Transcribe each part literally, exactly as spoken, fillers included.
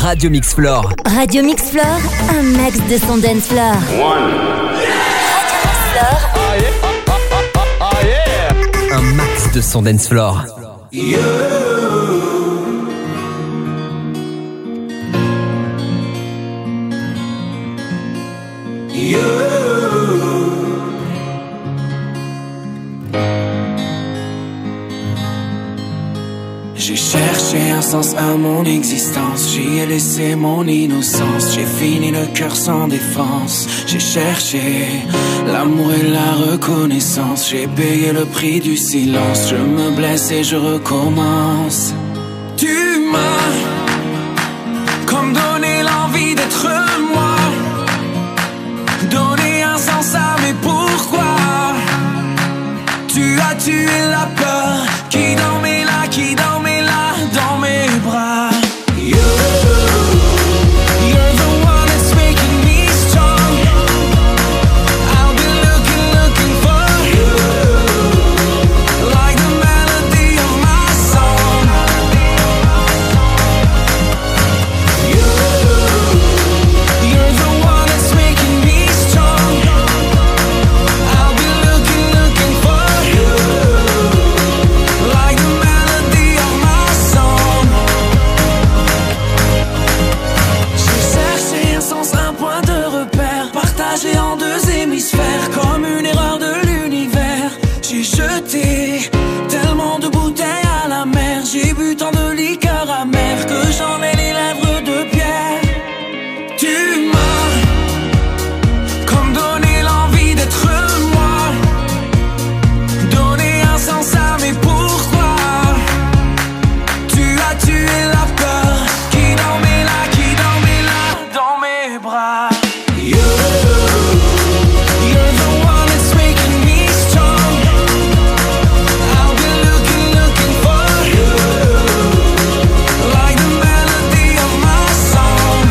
Radio Mix Floor. Radio Mix Floor, un max de son dance floor. One. Radio Mix Floor. Oh yeah. Oh, oh, yeah. Un max de son dance floor. You. You. J'ai cherché un sens à mon existence, j'y ai laissé mon innocence, j'ai fini le cœur sans défense. J'ai cherché l'amour et la reconnaissance, j'ai payé le prix du silence, je me blesse et je recommence. Tu m'as comme donné l'envie d'être moi, donné un sens à mes pourquoi. Tu as tué la peur qui dormait là, qui dormait là dans mes bras. You, you're the one that's making me strong. I'll be looking, looking for you, like the melody of my song. You, you're the one that's making me strong. I'll be looking, looking for you, like the melody of my song. J'ai cherché un sens, un point de repère, partagé en deux hémisphères, comme une erreur de l'univers. J'ai jeté tellement de bouteilles à la mer, j'ai bu tant de liqueurs amères que j'en ai les lèvres de pierre. Tu m'as comme donné l'envie d'être moi, donné un sens à mes pourquoi. Tu as tué la peur qui dormait là, qui dormait là dans mes bras. You, you're the one that's making me strong. I'll be looking, looking for you, like the melody of my song.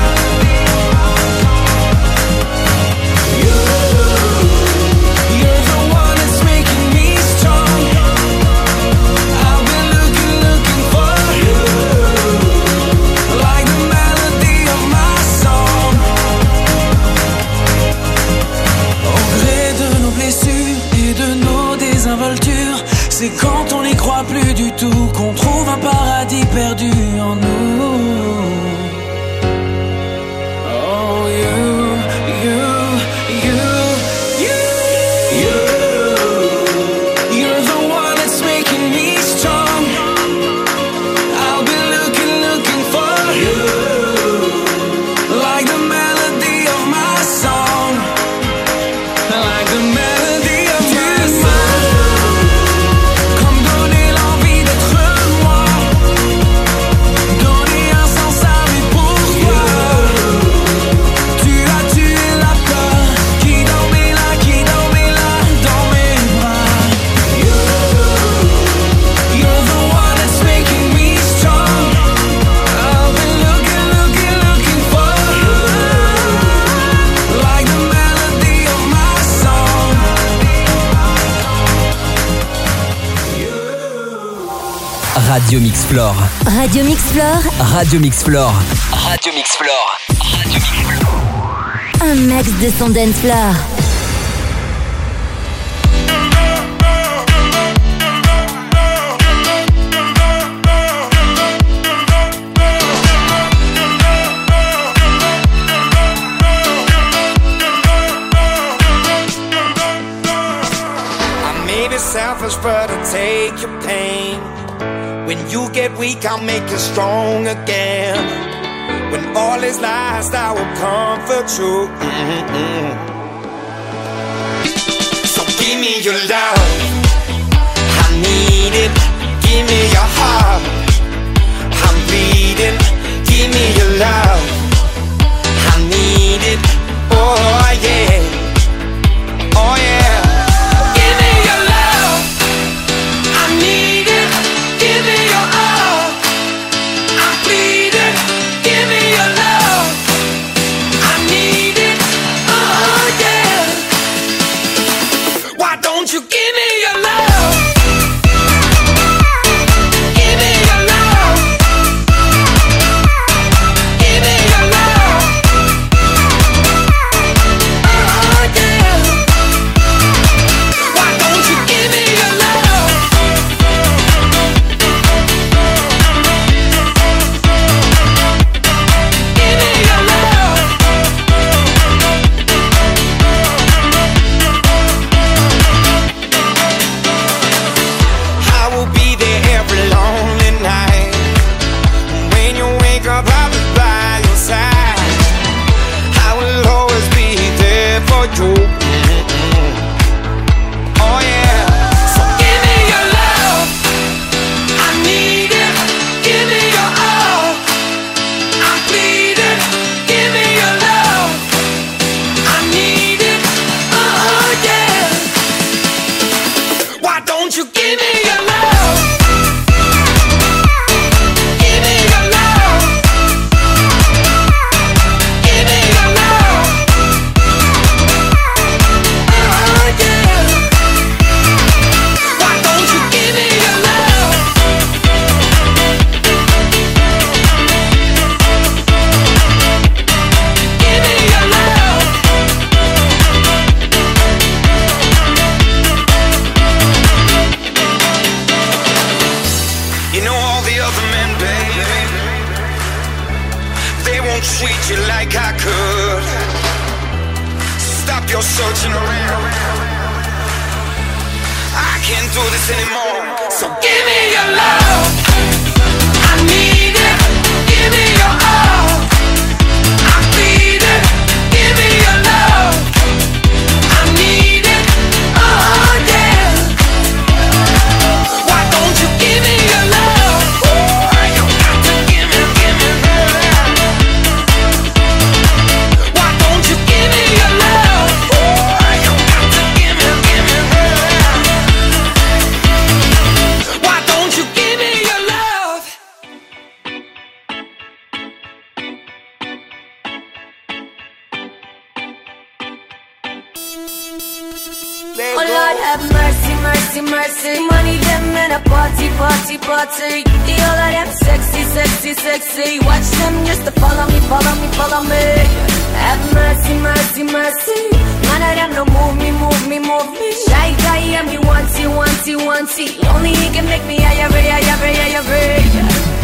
You, you're the one that's making me strong. I'll be looking, looking for you, like the melody of my song. Au gré de nos blessures et de nos désinvoltures, c'est quand on n'y croit plus du tout qu'on trouve un paradis perdu en nous. Oh, you, you, you, you, you, you're the one that's making me strong. I'll be looking, looking for you, like the melody of my song, like the melody of my song. Comme donner l'envie d'être moi, donner un sens à mes pourquoi. Tu as tué la peur qui dormait là, qui dormait là dans mes bras. You, you're the one that's making me strong. I'll be looking, looking, looking for you, like the melody of my song. Radio Mix Floor. Radio Mix Floor, Radio Mix Floor. Radio Mix Floor. Radio Mix Floor. un max de son dance floor. I may be selfish, but I'll take your pain. When you get weak, I'll make you strong again. When all is lost, I will comfort you. Mm-hmm. So give me your love, I need it. Give me your heart, I'm bleeding. Give me your love, I need it. Oh yeah, oh yeah. Give me your love, I need it. Give me your all, I'm bleeding. Give me your love, I need it. Oh you're searching around. I can't do this anymore. So give me your love. I need it. Give me your all. I need it. Give me your love. I need it. Oh yeah. Why don't you give me your love? Why you got to give me, give me love? Why don't you give me your love? Why you got to give me, give me love? Why don't you give me your love? Oh Lord, have mercy, mercy, mercy. Money them in a party, party, party. The all of them sexy, sexy, sexy. Watch them just to follow me, follow me, follow me. Have mercy, mercy, mercy. None of them no move me, move me, move me. Shy guy, yeah, me wanty, wanty, wanty. Only he can make me higher, higher, higher, higher.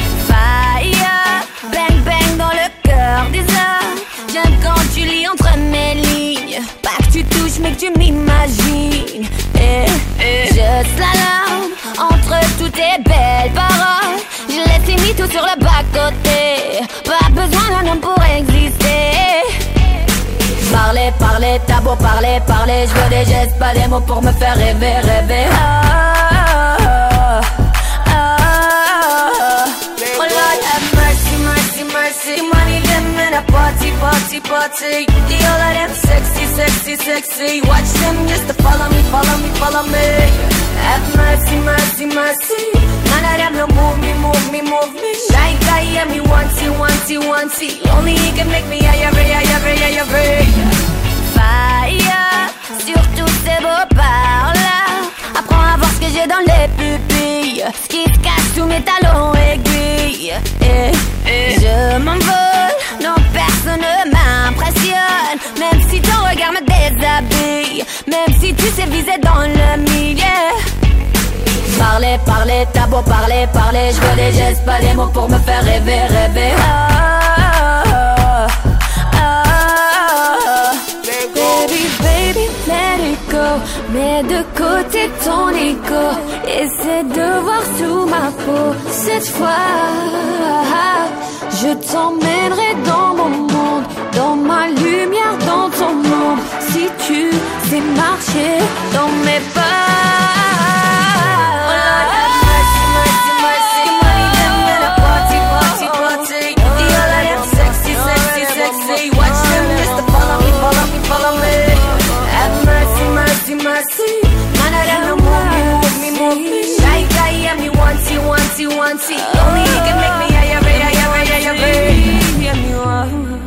Fire, bang, bang dans le cœur des heures. J'aime quand tu lis entre mes lignes. Pas que tu touches mais que tu m'imagines. Eh, eh. Je slalom entre toutes tes belles paroles. Je laisse tes mythos sur le bas-côté. Pas besoin d'un homme pour exister. Parler, parler, t'as beau parler, parler. Je veux des gestes, pas des mots pour me faire rêver, rêver. Ah, ah, ah, ah. Oh Lord, have mercy, mercy, mercy. Money them in a party, party, party. The all of them sexy, sexy, sexy. Watch them just to follow me, follow me, follow me. Have mercy, mercy, mercy. None of them no move me, move me, move me. Like I am me wanty, wanty, wanty. Only he can make me higher, higher, higher, higher. Fire, sur tous ces beaux par-là. Apprends à voir ce que j'ai dans les pupilles. Ce qui se cache sous mes talons aiguilles. Et, et je m'envole, non personne ne m'impressionne. Même si ton regard me déshabille. Même si tu sais viser dans le milieu. Parler, parler, t'as beau parler, parler. Je veux des gestes, pas des mots pour me faire rêver, rêver. Ah, ah, ah, ah. Baby, baby, let it go. Mets de côté ton ego. Essaie de voir sous ma peau. Cette fois, je t'emmènerai dans mon monde, dans ma lumière, dans ton ombre. Si tu sais marcher dans mes pas. Follow me, have mercy, mercy, mercy. None of them no move me, move me, move me. Like I am me wanty, wanty, wanty. Only he can make me higher, higher, higher, higher. Yeah, me want.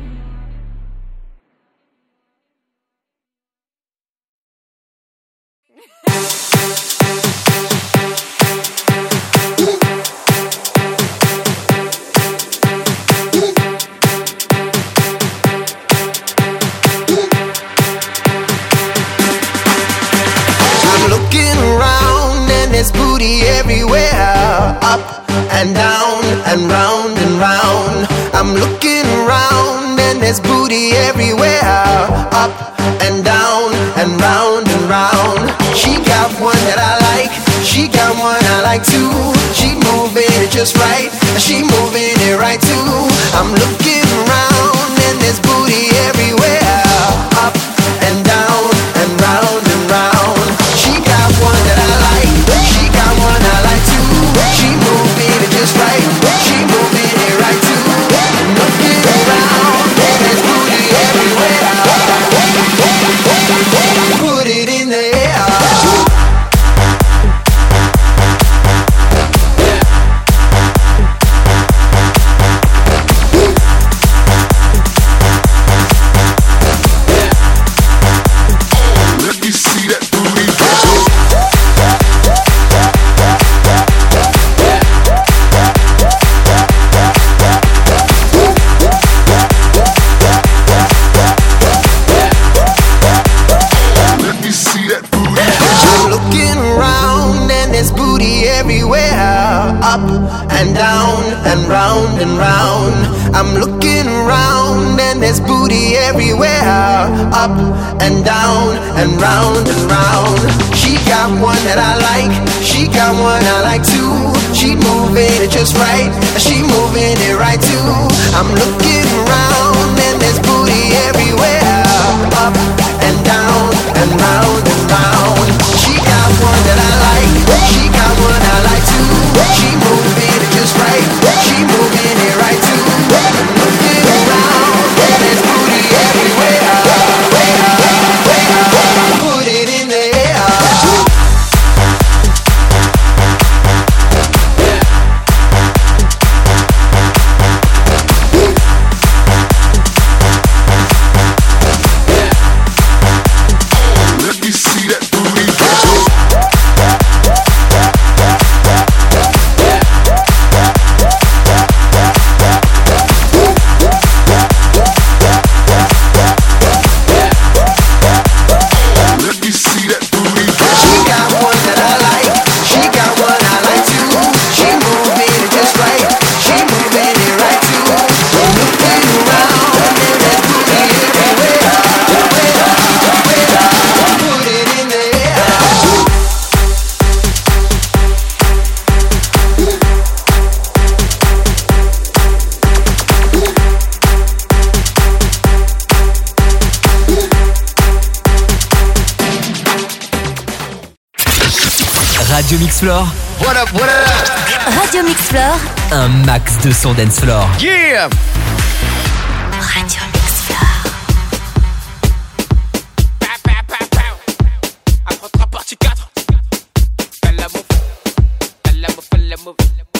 There's booty everywhere, up and down and round and round. I'm looking around and there's booty everywhere, up and down and round and round. She got one that I like, she got one I like too. She moving it just right, she moving it right too. I'm looking around and there's booty everywhere, up and down and round and round. She got one that I like, she got one I like too. She moving it just right, she moving it right too. I'm looking around and there's booty everywhere. Put it in the air. and down and round and round. I'm looking around and there's booty everywhere. Up and down and round and round. She got one that I like, she got one I like too. She moving it just right, she moving it right too. I'm looking around and there's booty everywhere. Up and down and round and round. She got one that I like, she got one I like too. She moving it just right, she moving it right too. I'm looking around and there's booty everywhere. Put it in the air. Radio Mix Floor. What up, what up? Radio Mix Floor. Un max de son dance floor. Yeah! Radio Mix Floor. Affrontera partie quatre. Fais la move. Fais la move, fais la move.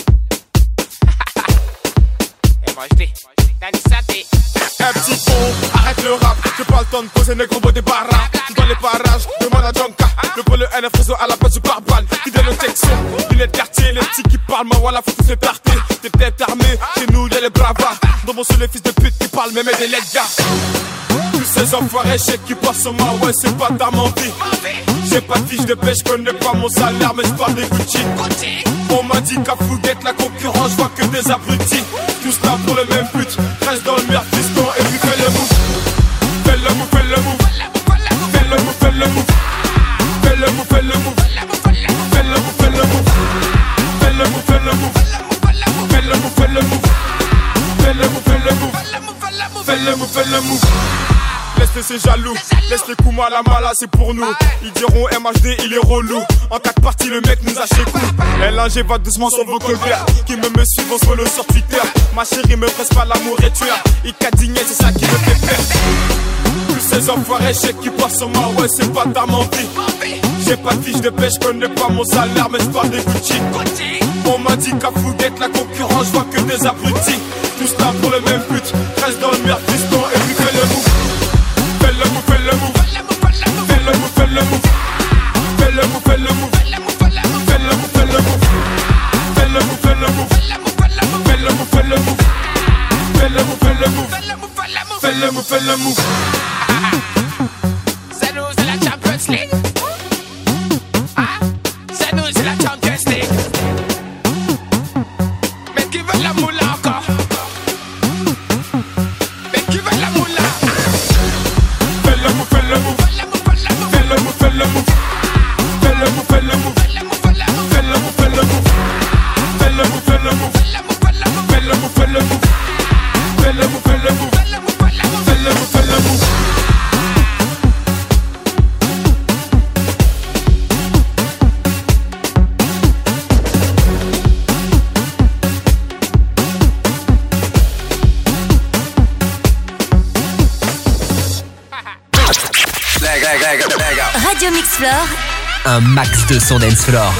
Et moi je dis, Danny Saté. Un petit con, arrête le rap. J'ai pas le temps de poser négro beau des barras. Dans les parages, demande à Jonka. Le pôle N F réseau à la place du pare-balles. Fidèle aux textions, lunettes de quartier. Les petits qui parlent, moi voilà, faut tous les tarter. T'es peut-être armé, chez nous y'a les bravas. Dans mon seul les fils de pute qui parlent, même des lettres gars. Tous ces enfoirés chèques qui passent sur moi, ouais c'est pas ta mentie. J'ai pas de fiche de pêche, j'connais pas mon salaire, mais j'parle des Gucci. On m'a dit qu'à Fouguette la concurrence, j'vois que des abrutis. Tous là pour le même but, reste dans le merde fiston et puis fais le move. Fais le move, fais le move. Fais le move, fais le move. Fais le move, fais le move. Fais le move, fais le move. Fais le move, fais le move. Fais le move, fais le move. Fais le move, fais le move. Fais le move, fais le move. Laisse ces jaloux, laisse les coups mal à mal, c'est pour nous. Ils diront M H D, il est relou. En quatre parties, le mec nous a chez coup. L un G va doucement sur vos colères. Qui me me suivent, on se follow sur Twitter. Ma chérie me presse pas l'amour et tueur. Il cadigné, c'est ça qui me fait peur. Tous ces enfoirés chèques qui passent sur moi, ouais, c'est pas ta mentie. J'ai pas de fiche de pêche, j'connais pas mon salaire, mais j'parle des Gucci. On m'a dit qu'à Fouguette, la concurrence, j'vois que des abrutis. Tous là pour le même but, reste dans le merde, fiston, et puis fais le move. Fais le move, fais le move. Fais le move, fais le move. Fais le move, fais le move. Fais le move, fais le move. Fais le move, fais le move. Fais le move, fais le move. Fais le move, fais le move. Fais le move, fais le move. C'est nous, c'est la Champions League. C'est nous, c'est la Champions League. Mais qui veut la moula encore? Mais qui veut la moula? Fais le move, fais le move. Fais le move, fais le move. Fais le move, fais le move. Fais le move, fais le move. Fais le move, fais le move. Fais le move, fais le move. Fais le move, fais le move. Fais le move, fais le move. Radio Mix Floor. Un max de son dance floor.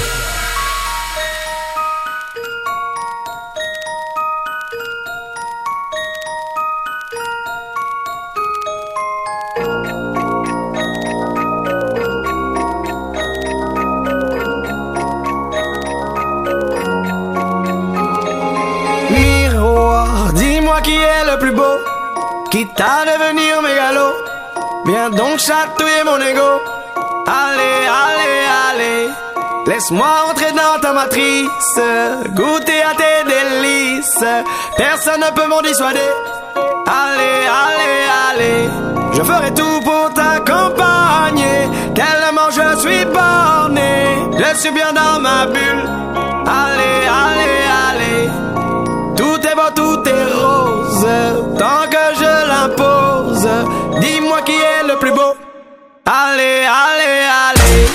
Miroir, dis-moi qui est le plus beau, quitte à devenir mégalo. Viens donc chatouiller mon ego. Allez, allez, allez. Laisse-moi entrer dans ta matrice, goûter à tes délices. Personne ne peut m'en dissuader. Allez, allez, allez, je ferai tout pour t'accompagner. Tellement je suis borné, je suis bien dans ma bulle. Allez, allez, allez, tout est beau, tout est rose. Tant que je l'impose, dis-moi qui est le plus beau. Allez, allez, allez.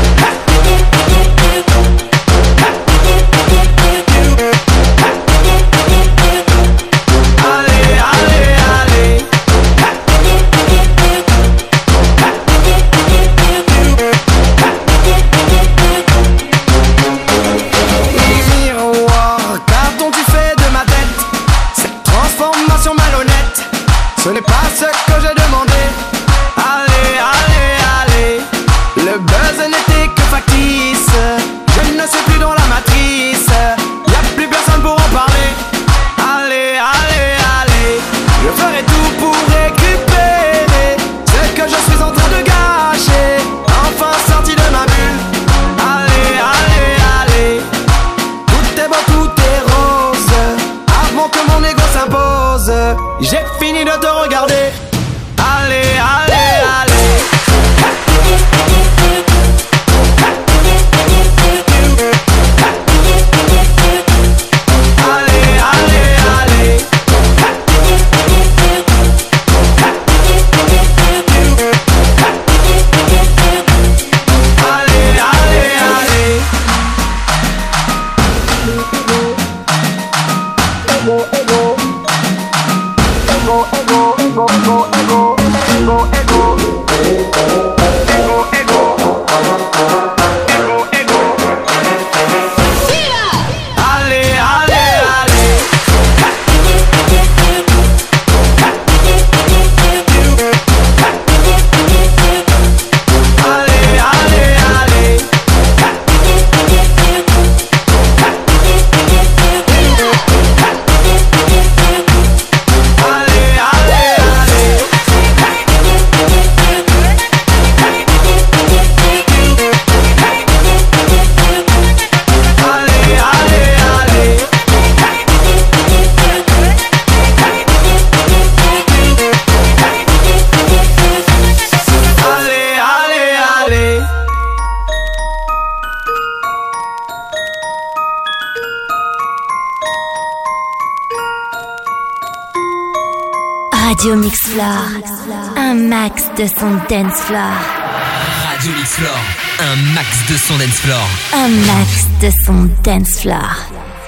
Ce n'est pas ce que j'ai demandé. Allez, allez, allez. Le buzz n'était que factice. Je ne suis plus dans la matrice. Y'a plus personne pour en parler. Allez, allez, allez. Je ferai tout pour récupérer ce que je suis en train de gâcher. Enfin sorti de ma bulle. Allez, allez, allez. Tout est beau, tout est rose. Avant que mon ego s'impose, j'ai fini de te regarder. Allez, allez, allez. Allez, allez, allez. Allez, allez, allez. Ego, ego. Ego, ego, ego, ego, ego, ego, ego, ego, ego, ego. Allez, allez, allez. Allez, allez, allez. Radio Mix Floor, un max de son dance floor. Radio Mix Floor, un max de son dance floor. Un max de son dance floor.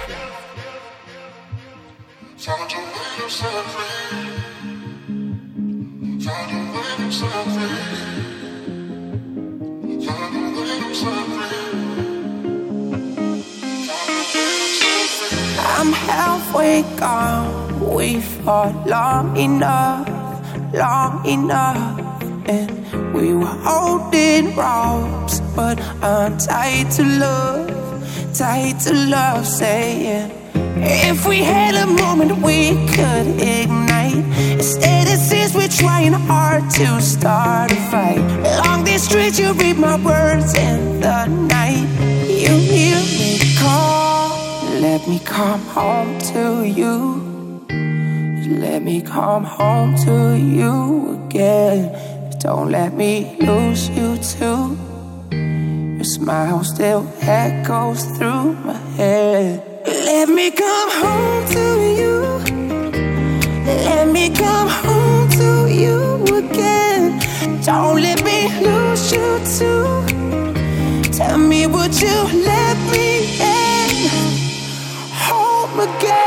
I'm halfway gone. We fought long enough, long enough, and we were holding ropes, but I'm tied to love, tied to love, saying if we had a moment we could ignite. Instead it seems we're trying hard to start a fight. Along these streets you read my words in the night. You hear me call, let me come home to you. Let me come home to you again. Don't let me lose you too. Your smile still echoes through my head. Let me come home to you. Let me come home to you again. Don't let me lose you too. Tell me, would you let me in? Home again.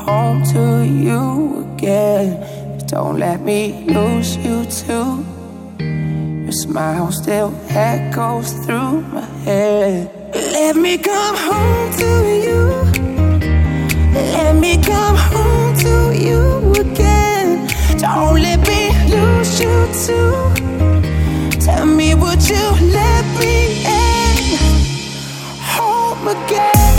home to you again. Don't let me lose you too. Your smile still echoes through my head. Let me come home to you. Let me come home to you again. Don't let me lose you too. Tell me, would you let me in home again?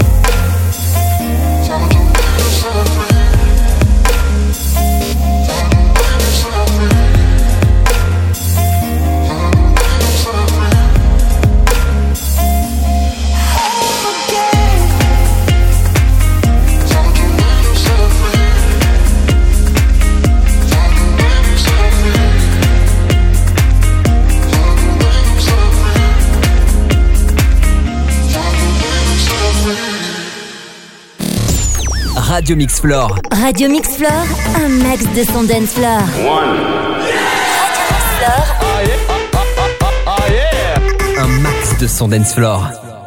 Radio Mix Floor. Radio Mix Floor, un max de son dance floor. One. Radio Mix Floor. Oh yeah. Oh, oh, oh, oh, yeah. Un max de son dance floor.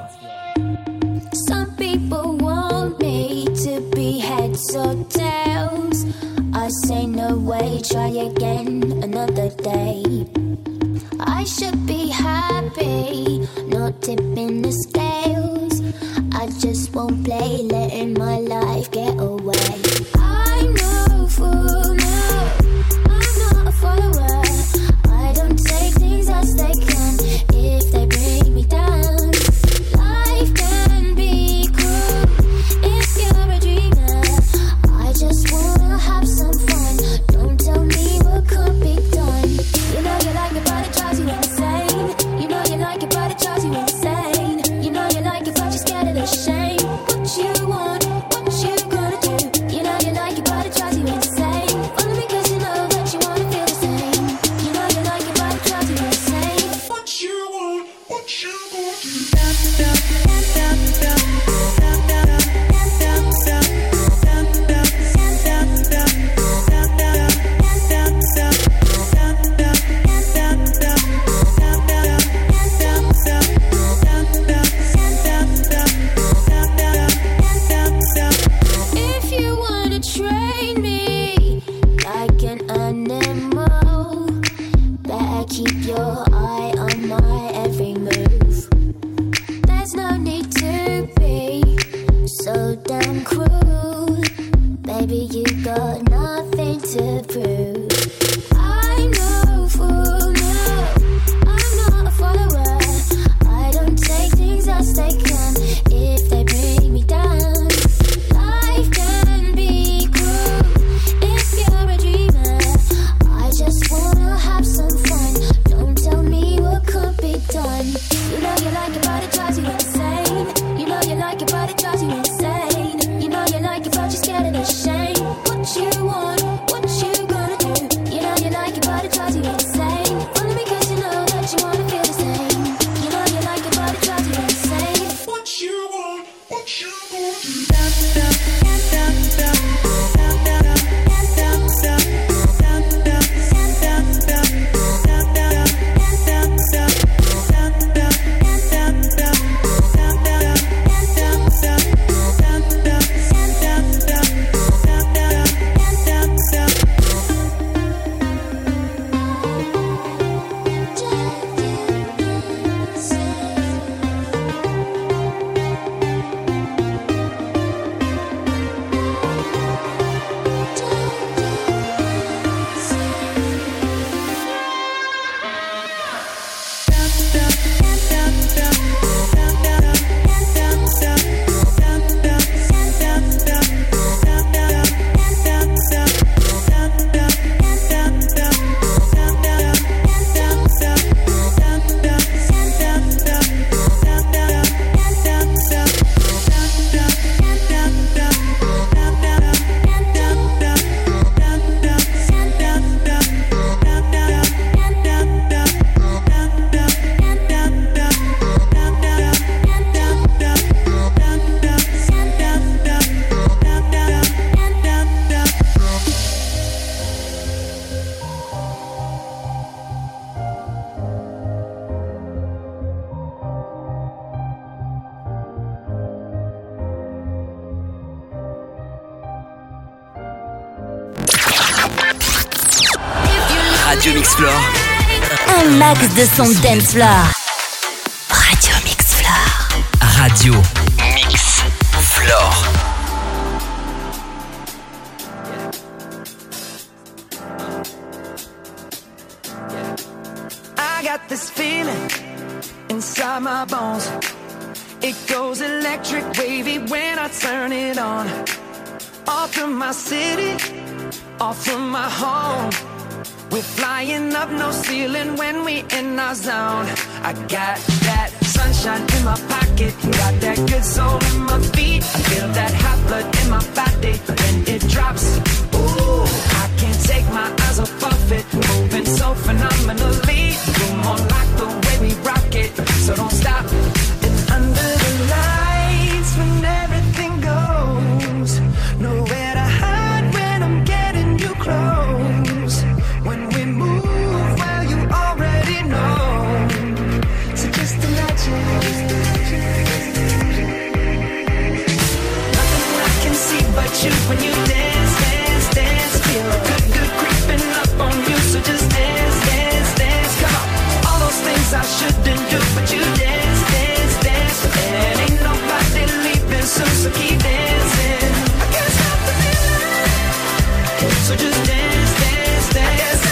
Some people want me to be heads or tails. I say no way, try again another day. I should be happy, not tipping the scales. I just won't play, letting my life get away. I'm no fool, no, I'm not a follower. I don't take things as they come if they bring me down. Life can be cruel if you're a dreamer. I just wanna have some fun. Don't tell me what can't be done. You know you like it, but it drives you insane. You know you like it, but it drives you insane. You know you like it, but you're scared of the shame. What you want, what you gonna do? You know you like it, but it drives you insane. Only because you know that you wanna feel the same. You know you like it, but it drives you insane. What you want, what you gonna do? If you wanna train me like an animal, better keep your eye on my every move. There's no need to be so damn cruel. Baby, you got nothing to prove. I'm no fool, no, I'm not a follower. I don't take things as they come if they bring me down. Life can be cruel if you're a dreamer. I just wanna have some fun. Don't tell me what can't be done. You know you like it, but it drives you insane. You know you like it, but it drives you insane. You know you like it, but you're scared of the shame. What you Radio Mix Floor. Un max de son dance floor. Radio Mix Floor. Radio Mix Floor. I got this feeling inside my bones. It goes electric wavy when I turn it on. Off from my city, off from my home. We're flying up, no ceiling when we in our zone. I got that sunshine in my pocket, got that good soul in my feet. I feel that hot blood in my body when it drops. Ooh, I can't take my eyes off of it, moving so phenomenally. You're more like the way we rock it, so don't stop. And under the lights when everything goes, nowhere to hide when I'm getting you close. When we move, well, you already know. So just imagine. Nothing I can see but you when you dance, dance, dance. Feel good, good creeping up on you. So just dance, dance, dance. Come on. All those things I shouldn't do, but you dance, dance, dance. And ain't nobody leaving soon, so keep dancing. I can't stop the feeling. So just dance, dance, dance.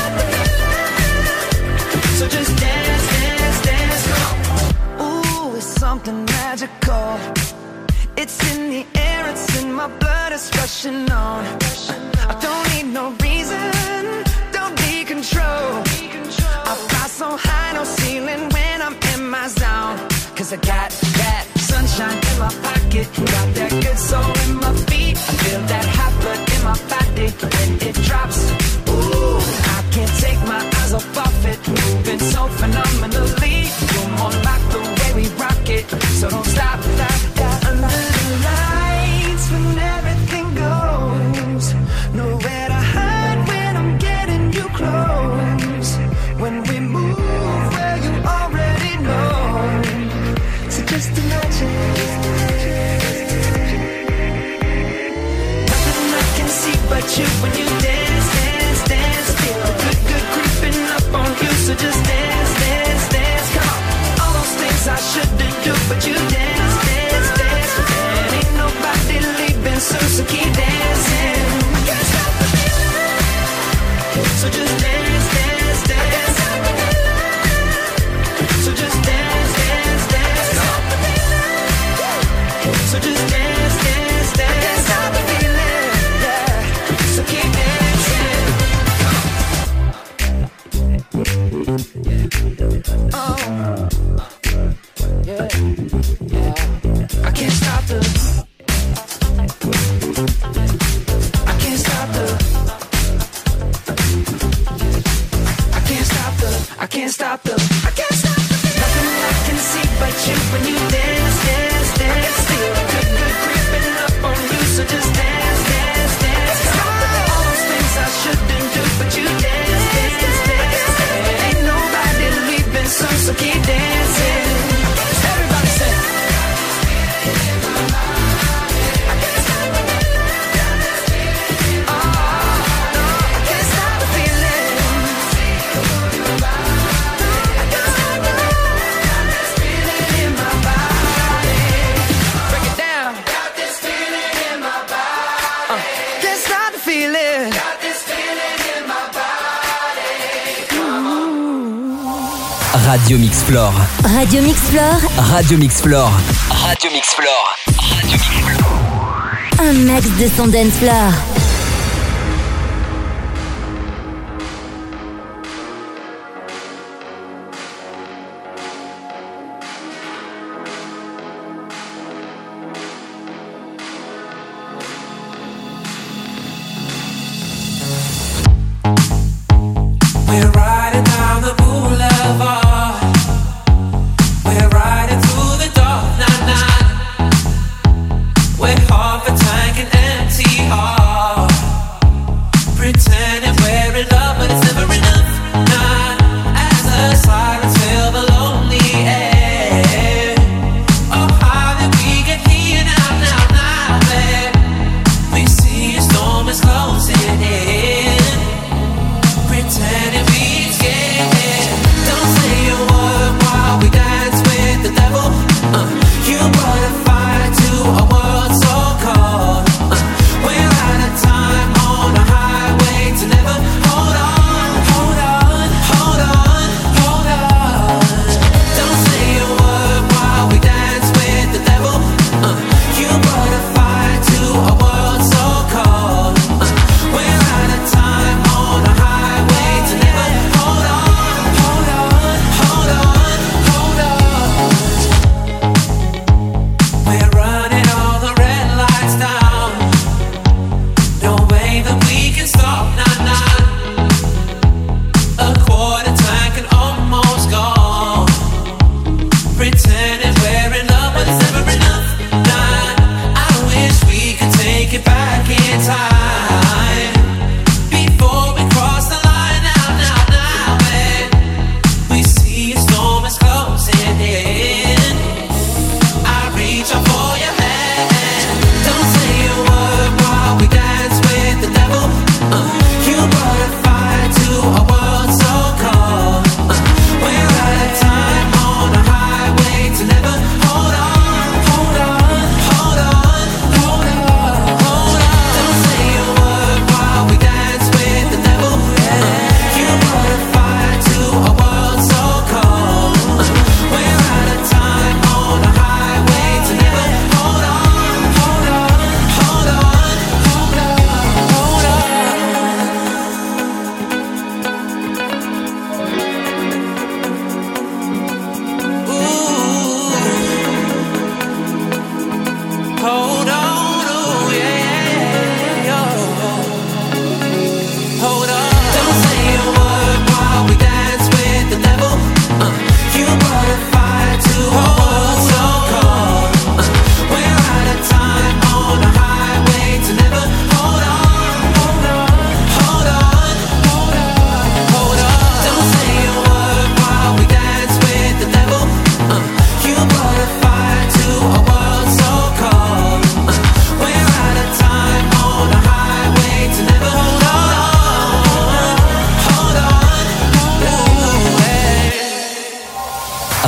So just dance, dance, dance. Ooh, it's something magical. It's in the air, it's in my blood, it's rushing on. I don't need no reason, don't need control. I fly so high, no ceiling when I'm in my zone. Cause I got that sunshine in my pocket, got that good soul in my feet. I feel that hot blood in my body when it drops. Ooh, I can't take my eyes off of it, moving so phenomenally. You're more like the way we rock it, so don't stop, stop, stop. Under the lights when everything goes, nowhere to hide when I'm getting you close. When we move, well, you already know. So just imagine. Nothing I can see but you when you dance, dance, dance. Feel good, good creeping up on you. So just dance, dance, dance. Come on. All those things I shouldn't do, but you dance, dance, dance. And ain't nobody leaving soon, so keep dancing. I can't stop the feeling. So just dance, dance, dance. So just dance, dance, dance. So just dance, dance, dance. I can't stop the feeling, yeah. So keep dancing. Oh, yeah, yeah. I can't stop the. I can't stop the. I can't stop the. I can't stop the. I can't stop the. Nothing I can see but you when you dance, dance, dance. Feel good, good creeping up on you, so just dance, dance, dance. All those things I shouldn't do, but you dance, dance, dance. Ain't nobody leaving soon, so keep dancing. Everybody say. I can't stop the feeling. Oh, no, I can't stop the feeling. I can't stop the feeling in my body. Break it down. Got this feeling in my body. Uh, can't stop the feeling. Got this feeling in my body. Radio Mix Floor. Radio Mix Floor. Radio Mix Floor. Radio Mix Floor. Radio Mix Floor. Un max de son dance floor. We're riding down the boulevard. We're riding through the dark night, night. We're half a tank and empty heart.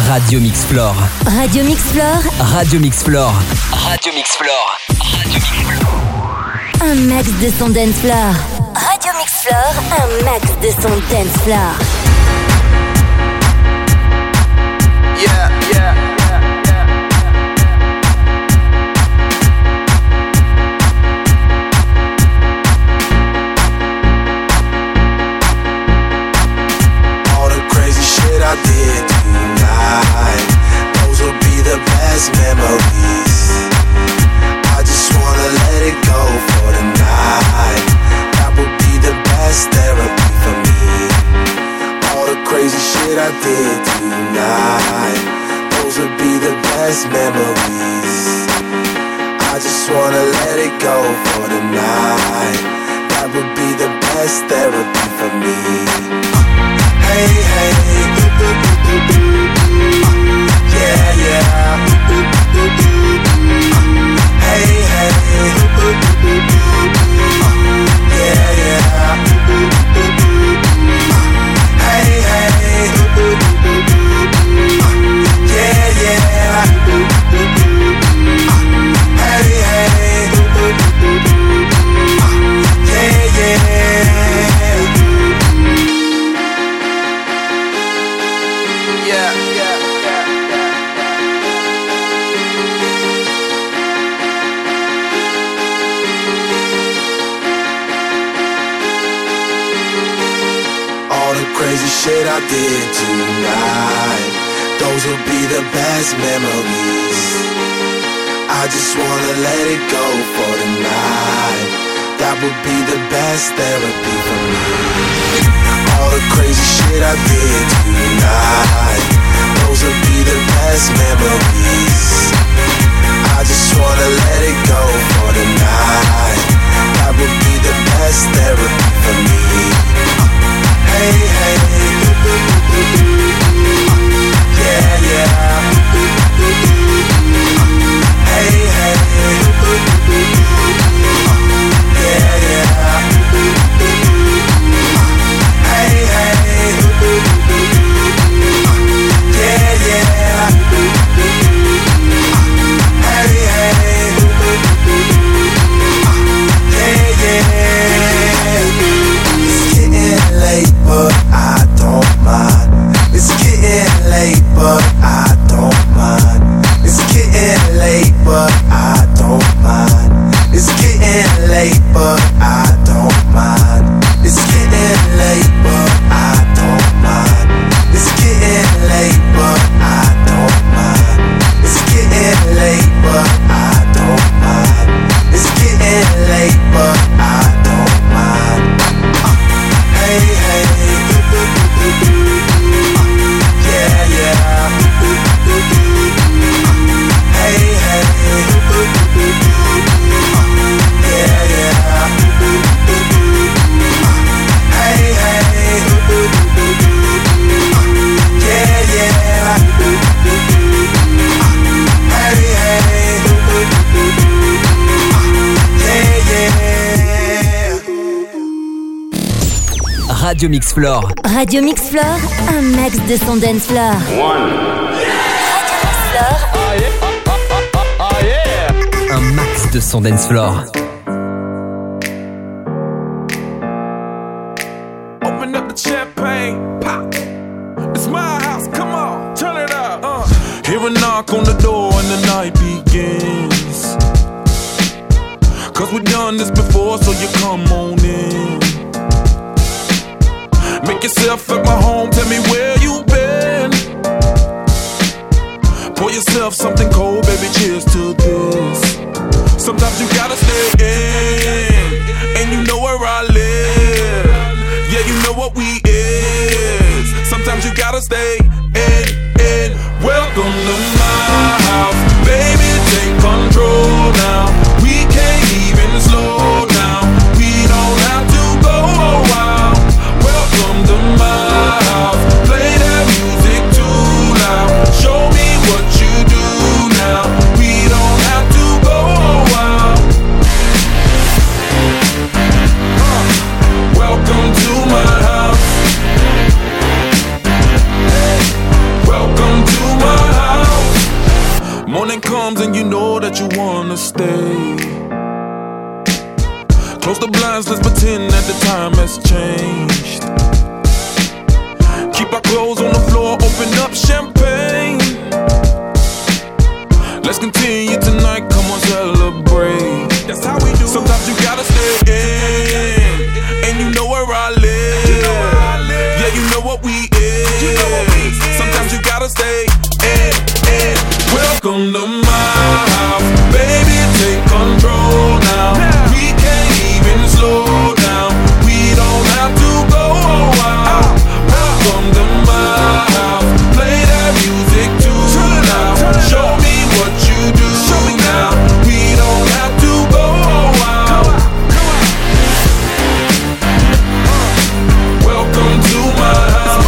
Radio Mixflore. Radio Mixflore. Radio Mixflore. Radio Mixflore. Radio Mixflore. Un max de son dance floor. Radio Mixflore, un max de son dance floor. Yeah, yeah. I did tonight, those will be the best memories. I just wanna let it go for the night. That would be the best therapy for me. All the crazy shit I did tonight, those would be the best memories. I just wanna let it go for the night. That would be the best therapy for me. Hey, hey, ooh, ooh, ooh, ooh, ooh. Yeah, yeah. Ooh, ooh, ooh, ooh. Hey, hey, ooh, ooh, ooh, ooh. Yeah, yeah. Ooh, ooh, ooh, ooh. Hey, hey, ooh, ooh, ooh, ooh. Yeah, yeah. Ooh, ooh, ooh, ooh. Hey, hey, ooh, ooh, ooh, ooh. Yeah, yeah. Yeah, yeah, yeah, yeah. All the crazy shit I did tonight, those will be the best memories. I just wanna let it go for the night. That would be the best therapy for me. All the crazy shit I did tonight, those will be the best memories. I just wanna let it go for the night. That would be the best therapy for me. Hey, hey, ooh, ooh, ooh, ooh. Yeah, yeah. Ooh, ooh, ooh. Hey, hey, ooh, ooh, ooh. Yeah, yeah. Ooh, ooh, ooh. Hey, hey, ooh, ooh, ooh. Yeah, yeah. Ooh, ooh, ooh. Hey, hey, ooh, ooh, ooh. Yeah, yeah. It's getting late, but I don't mind. It's getting late, but I don't mind. It's getting late, but I don't mind. It's getting late, but I don't mind. It's getting late, but I don't mind. It's getting late, but I don't mind. It's getting late, but I don't mind. It's getting late, but I don't mind. Uh, hey, hey, ooh, ooh, ooh, ooh. Uh, yeah, yeah. Ooh, ooh, ooh, ooh. Hey, hey, ooh, ooh, ooh, ooh. Uh, yeah, yeah. Ooh, ooh, ooh, ooh. Hey, hey, ooh, ooh, ooh, ooh. Uh, yeah, yeah. Ooh, ooh, ooh, ooh. Hey, hey, ooh, ooh, ooh, ooh. Yeah, yeah. Radio Mixflore. Radio Mixflore, un max de son dance floor. One. Radio Mixflore. Oh yeah. Oh, oh, oh, oh, yeah. Un max de son dance floor. Open up the champagne, pop. It's my house, come on, turn it up. Uh. Hear a knock on the door and the night begins. Cause we've done this before, so you come on in. Make yourself at my home, tell me where you been. Pour yourself something cold, baby, cheers to this. Sometimes you gotta stay in, and you know where I live. Yeah, you know what we is. Sometimes you gotta stay in, in. Welcome to my house, baby, take control now. We can't even slow down. We don't have to go a while. Welcome to my house, play that music too loud. Show me what you do now. We don't have to go a while. Uh, welcome to my house. Hey, welcome to my arms and you know that you wanna stay. Close the blinds, let's pretend that the time has changed. Keep our clothes on the floor, open up champagne. Let's continue tonight, come on, celebrate. That's how we do. Sometimes you gotta stay in, and you know where I live. You know where I live. Yeah, you know what we is. You know what we is. Sometimes you gotta stay in, in. Welcome to my house, baby, take control now. now. We can't even slow down. We don't have to go out. Welcome to my house, play that music too loud. Show me what you do now. We don't have to go out. Welcome to my house.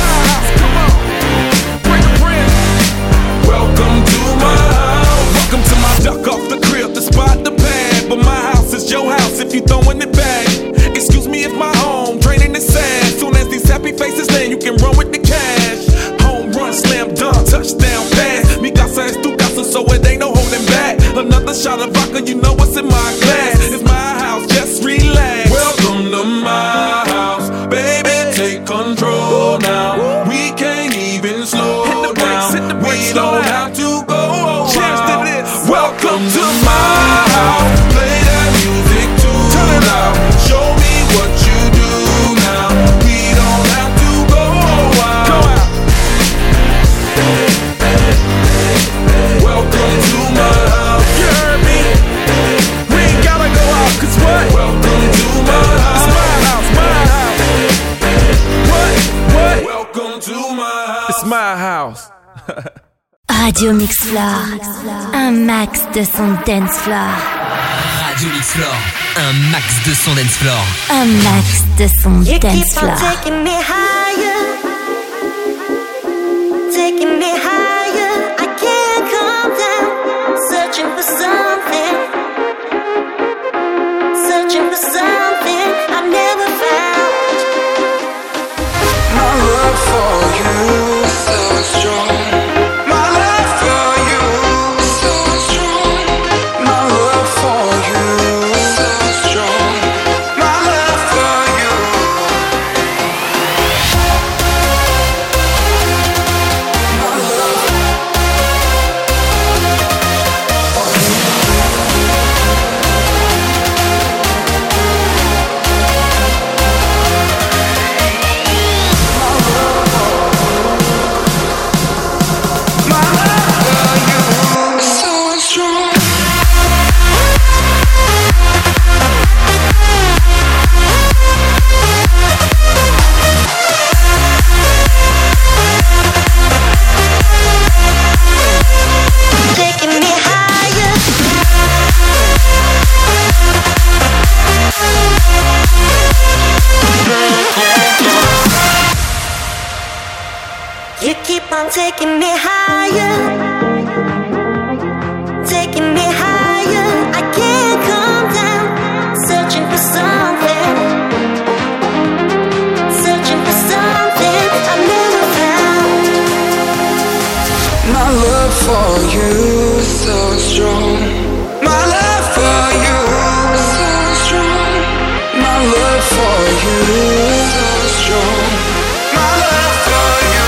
Welcome to my house. Welcome to my duck off the crib, the spot, the pad. But my house is your house if you throwing it back. Excuse me if my home draining the sand. Soon as these happy faces land, you can run with the cash. Home run, slam dunk, touchdown pass. Mi casa es tu casa, so it ain't no holding back. Another shot of vodka, you know what's in my glass. It's my house, just relax. Welcome to my house, baby, take control now. We can't even slow down. We don't have to go out. Welcome to my house, play that music too loud. Show me what you do now. We don't have to go out. Welcome to my house. You heard me? We ain't gotta go out, cause what? Welcome to my house. It's my house, my house. What? What? Welcome to my house. It's my house. Radio Mix Floor, un max de son dance floor. Radio Mix Floor, un max de son dance floor. Un max de son You dance keep floor. on taking me higher, taking me higher. I can't calm down, searching for something, searching for something I've never found. My love for you is so strong. You keep on taking me higher, taking me higher. I can't calm down, searching for something, searching for something I've never found. My love for you is so strong. My love for you is so strong. My love for you is so strong. My love for you.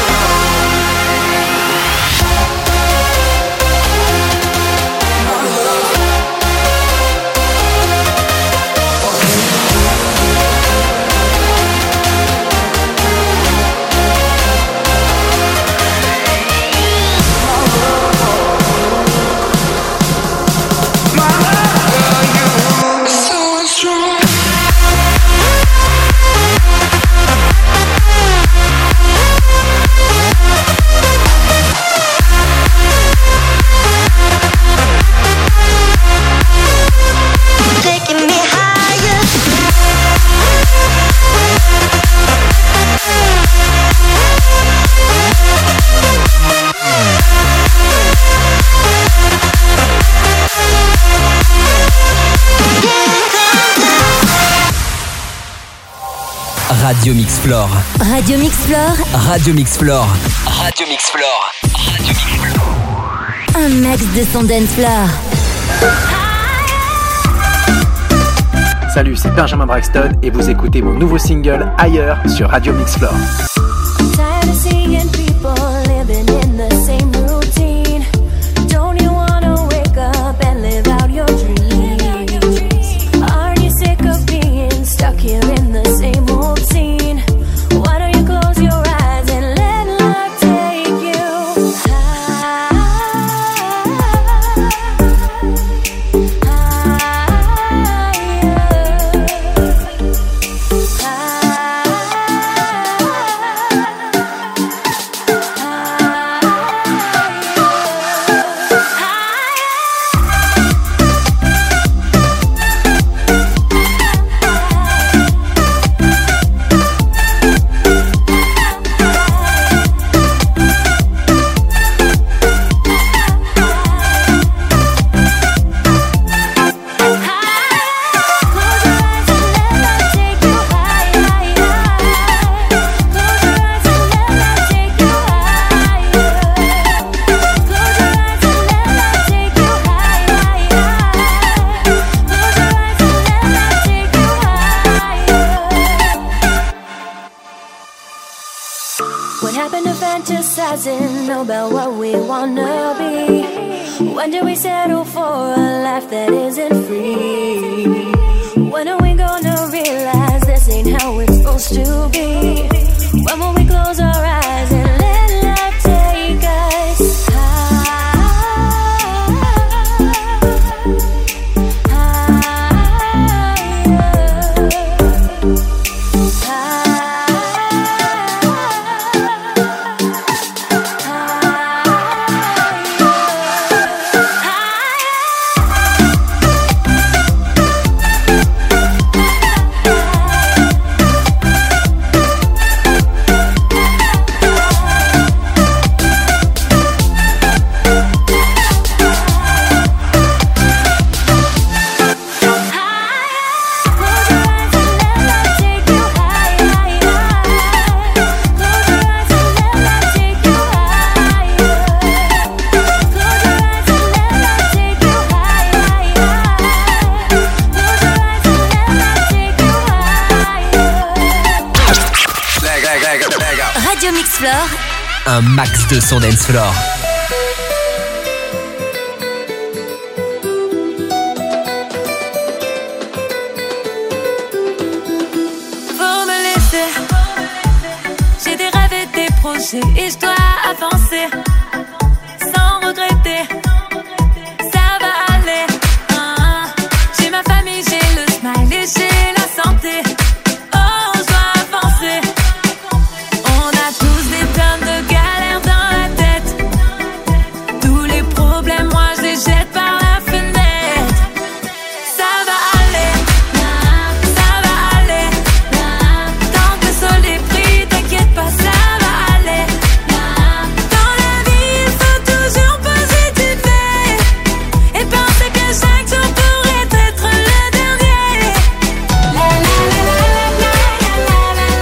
Radio Mix Floor. Radio Mix Floor. Radio Mix Floor. Radio Mix Floor. Radio Mix Floor. Un max de son dance floor. Salut, c'est Benjamin Braxton et vous écoutez mon nouveau single Ailleurs sur Radio Mix Floor. Tired of seeing people living in the same routine. Don't you wanna wake up and live out your dreams? Aren't you sick of being stuck here in the same old scene? Why don't you close your eyes and let love take you high? What happened to fantasizing about what we wanna be? When do we settle for a life that isn't free? When are we gonna realize this ain't how it's supposed to be? When will we close our eyes and let love take us high? Radio Mix Floor. Un max de son dance floor. Faut me laisser. J'ai des rêves et des projets et je dois avancer sans regretter. Ça va aller. Ah, j'ai ma famille, j'ai le smile et j'ai la santé. Oh, je dois avancer. On a tous des tonnes de galères dans la tête. Tous les problèmes, moi je les jette par la fenêtre. Ça va aller, ça va aller. Tant que le sol est pris, t'inquiète pas, ça va aller. Dans la vie, il faut toujours positiver et penser que chaque jour pourrait être le dernier. La la la la la la la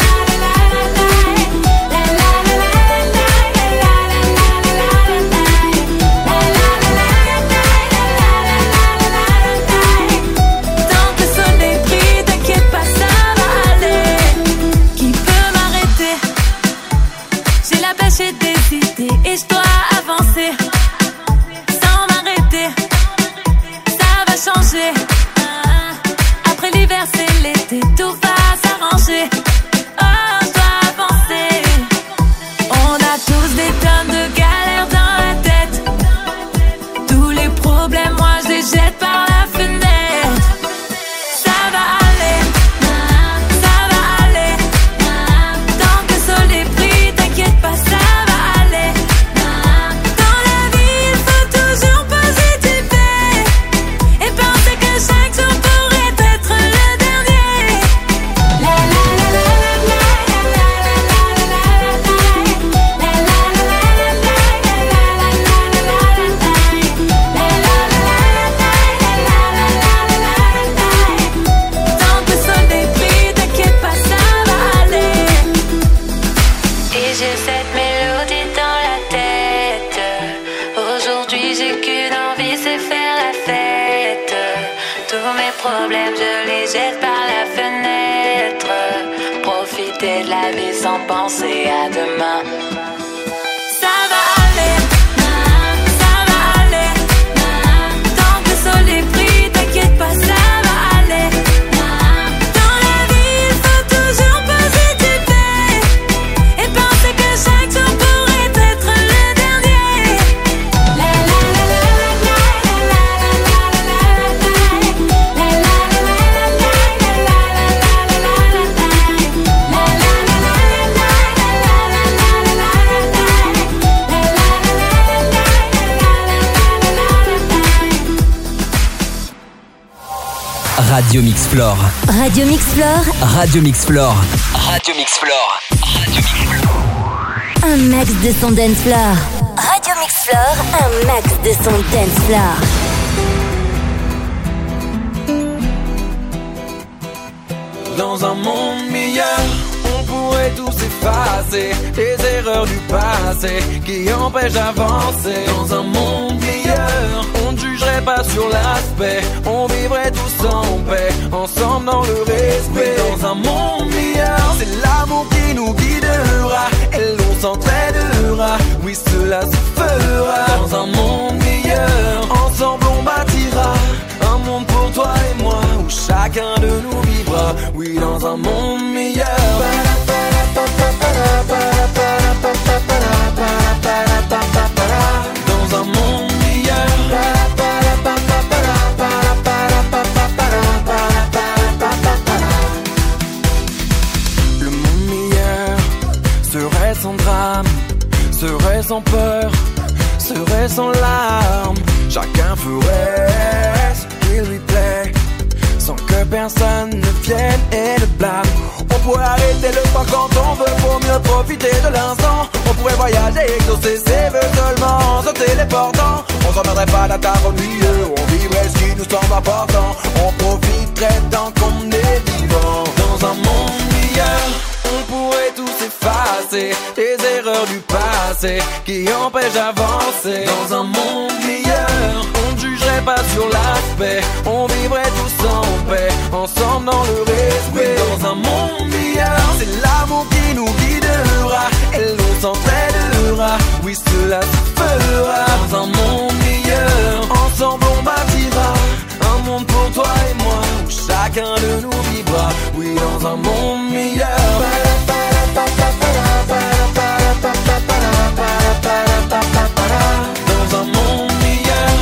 Tant que le sol est pris, t'inquiète pas, ça va aller. Qui peut m'arrêter? J'ai la pêche et des idées et je dois avancer sans m'arrêter. Ça va changer. Après l'hiver, c'est l'été, tout va s'arranger. Oh, je dois avancer. On a tous des tonnes de galères dans la tête. Tous les problèmes, moi je les jette par la fenêtre. Ça va aller, ça va aller. Tant que le sol est pris, t'inquiète pas, ça va aller. Dans la vie, il faut toujours positiver et penser que chaque jour pourrait être le dernier. La la la la la la la la la la Tant que le sol est pris, t'inquiète pas, ça va aller. Et j'ai cette mélodie dans la tête. Aujourd'hui j'ai problèmes, je les jette par la fenêtre. Profiter de la vie sans penser à demain. Ça va aller, ça va aller. Tant que le sol est pris, t'inquiète pas, ça va aller. Dans la vie, il faut toujours positiver et penser que chaque jour pourrait être le dernier. La la la la la la la la la la Radio Mixflore. Radio Mixflore. Radio Mixflore. Radio Mixflore. Radio Mixflore. Un max de son dance floor. Radio Mixflore, un max de son dance floor. Dans un monde meilleur, on pourrait tous effacer les erreurs du passé qui empêchent d'avancer. Dans un monde meilleur, on ne jugerait pas sur l'aspect, on vivrait tous en paix, ensemble dans le respect. Dans un monde meilleur, c'est l'amour qui nous guidera et l'on s'entraidera, oui cela se fera. Dans un monde meilleur, ensemble on bâtira un monde pour toi et moi où chacun de nous vivra, oui dans un monde meilleur. Dans un monde meilleur. Le monde meilleur serait sans drame, serait sans peur, serait sans larmes. Chacun ferait ce qu'il lui plaît, sans que personne ne vienne et ne blâme. On pourrait arrêter le temps quand on veut pour mieux profiter de l'instant. On pourrait voyager, exaucer ses vœux seulement, se téléportant. On s'en viendrait pas la table au milieu, on vivrait ce qui nous semble important. On profiterait tant qu'on est vivant. Dans un monde meilleur, on pourrait tous effacer les erreurs du passé qui empêchent d'avancer. Dans un monde meilleur, on ne jugerait pas sur l'aspect, on vivrait tous en paix, ensemble dans le respect. Dans un monde meilleur, c'est l'amour qui nous guidera et l'on s'entraidera, oui cela se fera. Dans un monde meilleur, ensemble on bâtira un monde pour toi et moi où chacun de nous vivra, oui dans un monde meilleur. Dans un monde meilleur.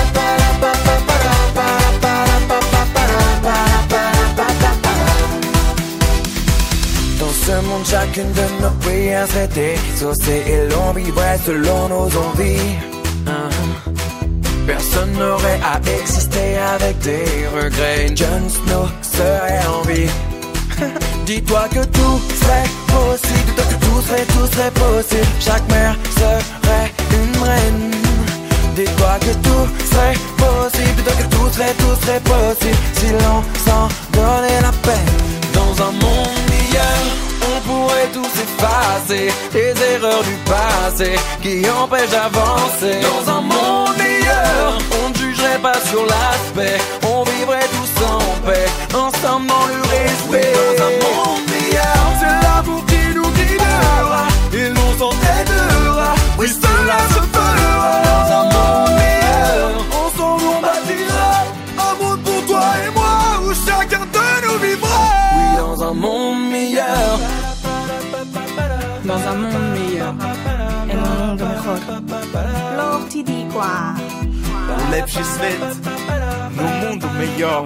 Dans ce monde, chacune de nos prières serait exaucée et l'on vivrait selon nos envies. Hein? Personne n'aurait à exister avec des regrets. Jon Snow serait en vie. Dis-toi que tout serait possible, dis-toi que tout serait, tout serait possible. Chaque mère serait une reine. Dis-toi que tout serait possible, dis-toi que tout serait, tout serait possible si l'on s'en donnait la peine. Dans un monde meilleur, on pourrait tous effacer les erreurs du passé qui empêchent d'avancer. Dans un monde meilleur, on ne jugerait pas sur l'aspect, on vivrait tous en paix, ensemble dans le respect. Dans un monde meilleur, c'est l'amour qui nous guidera et l'on s'entraidera, oui cela se fera. Dans un monde meilleur, ensemble on bâtira un monde pour toi et moi où chacun de nous vivra, oui dans un monde meilleur. Dans un monde meilleur, el mundo mejor. Love T D qua. Lepszy świat, no mundo melhor.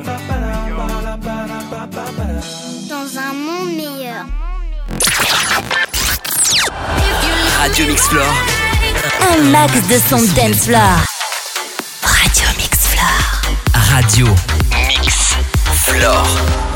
Dans un monde meilleur. Radio Mixflore. Un max de son dance floor. Radio Mixflore. Radio Mixflore.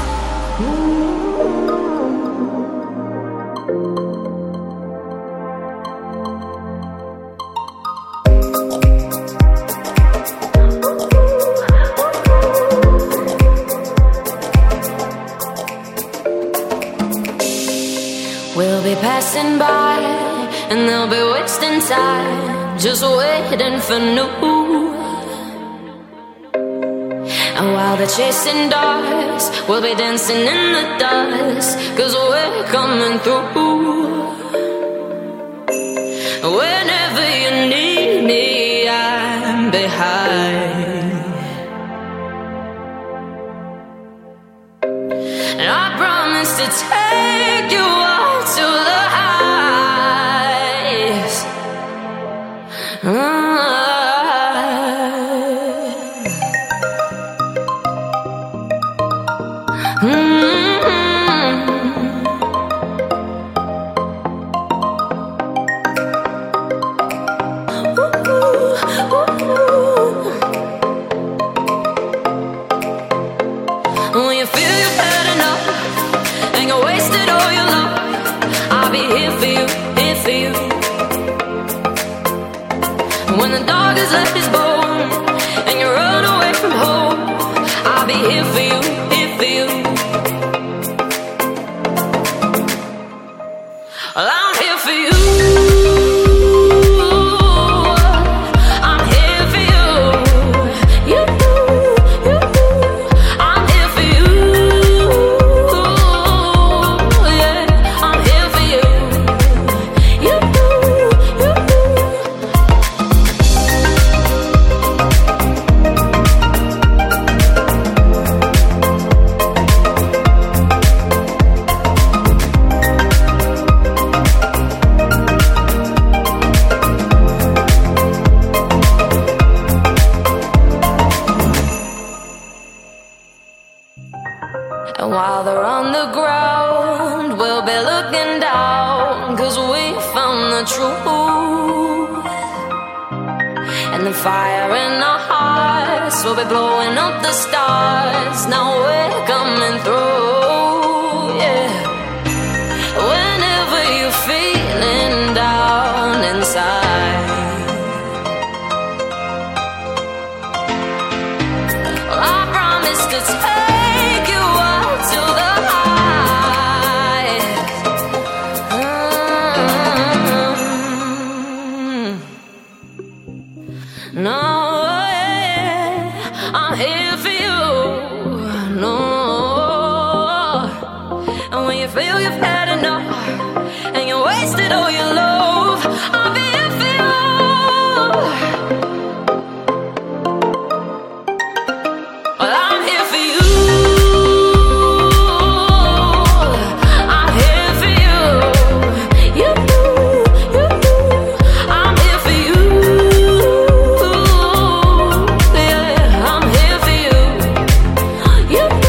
We'll be passing by and they'll be wasting time, just waiting for new. And while they're chasing dogs, we'll be dancing in the dust, 'cause we're coming through. Whenever you need me, I'm behind. And I promise to take you up to the highs. Mm. Left his bone and you run away from home, I'll be here for you, here for you. Well, I'm here for you. I'm here for you. You, you. I'm here for you. Yeah, I'm here for you. You, you. And while they're on the ground, we'll be looking down, 'cause we found the truth. And the fire in our hearts will be blowing up the stars. Now we're coming through, yeah. Whenever you're feeling down inside, well, I promise to take you up to the highs. Mm. No, yeah, I'm here for you. No, and when you feel you've had enough and you wasted all your love, I'll be here for you. Well, I'm here for you. I'm here for you. You, you. I'm here for you. Yeah, I'm here for you. You, you.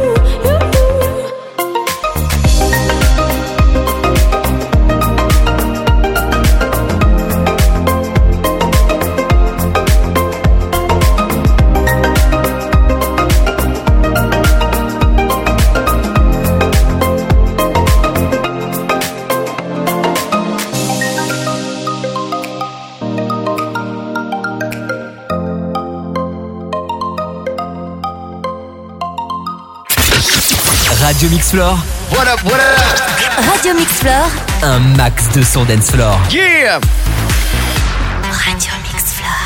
Radio Mix Floor. What up, what up? Radio Mix Floor. Un max de son dance floor. Yeah! Radio Mix Floor.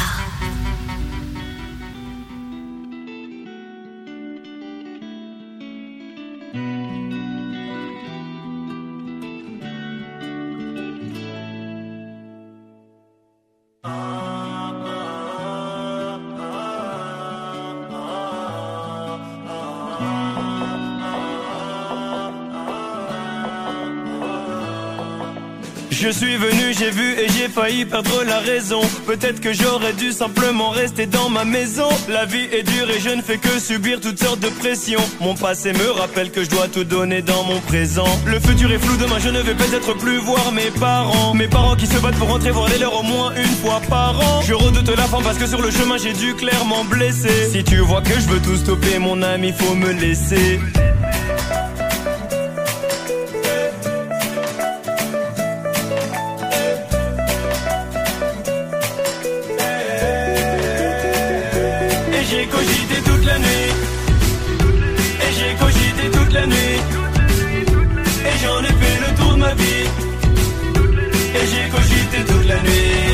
Je suis venu, j'ai vu et j'ai failli perdre la raison. Peut-être que j'aurais dû simplement rester dans ma maison. La vie est dure et je ne fais que subir toutes sortes de pressions. Mon passé me rappelle que je dois tout donner dans mon présent. Le futur est flou, demain je ne vais peut-être plus voir mes parents. Mes parents qui se battent pour rentrer voir les leurs au moins une fois par an. Je redoute la fin parce que sur le chemin j'ai dû clairement blesser. Si tu vois que je veux tout stopper mon ami, faut me laisser.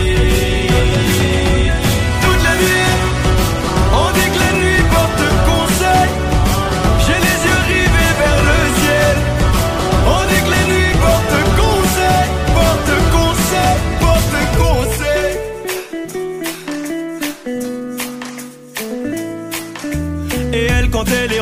Toute la nuit, on dit que la nuit porte conseil.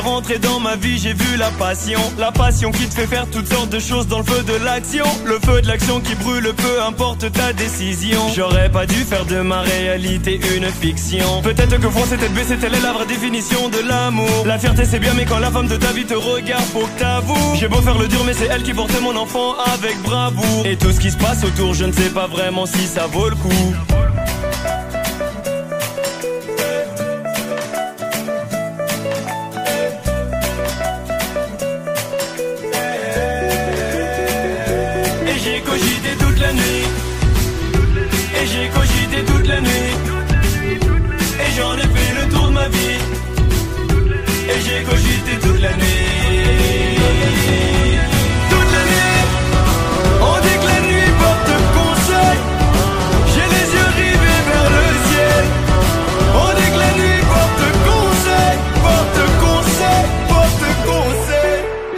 rentré dans ma vie, j'ai vu la passion. La passion qui te fait faire toutes sortes de choses dans le feu de l'action. Le feu de l'action qui brûle, peu importe ta décision. J'aurais pas dû faire de ma réalité une fiction. Peut-être que froncer tête baissée, telle est la vraie définition de l'amour. La fierté c'est bien, mais quand la femme de ta vie te regarde, faut que t'avoues. J'ai beau faire le dur, mais c'est elle qui portait mon enfant avec bravoure. Et tout ce qui se passe autour, je ne sais pas vraiment si ça vaut le coup. Et j'ai cogité toute la nuit. Et j'en ai fait le tour de ma vie. Et j'ai cogité toute la nuit. Toute la nuit. On dit que la nuit porte conseil. J'ai les yeux rivés vers le ciel. On dit que la nuit porte conseil. Porte conseil. Porte conseil.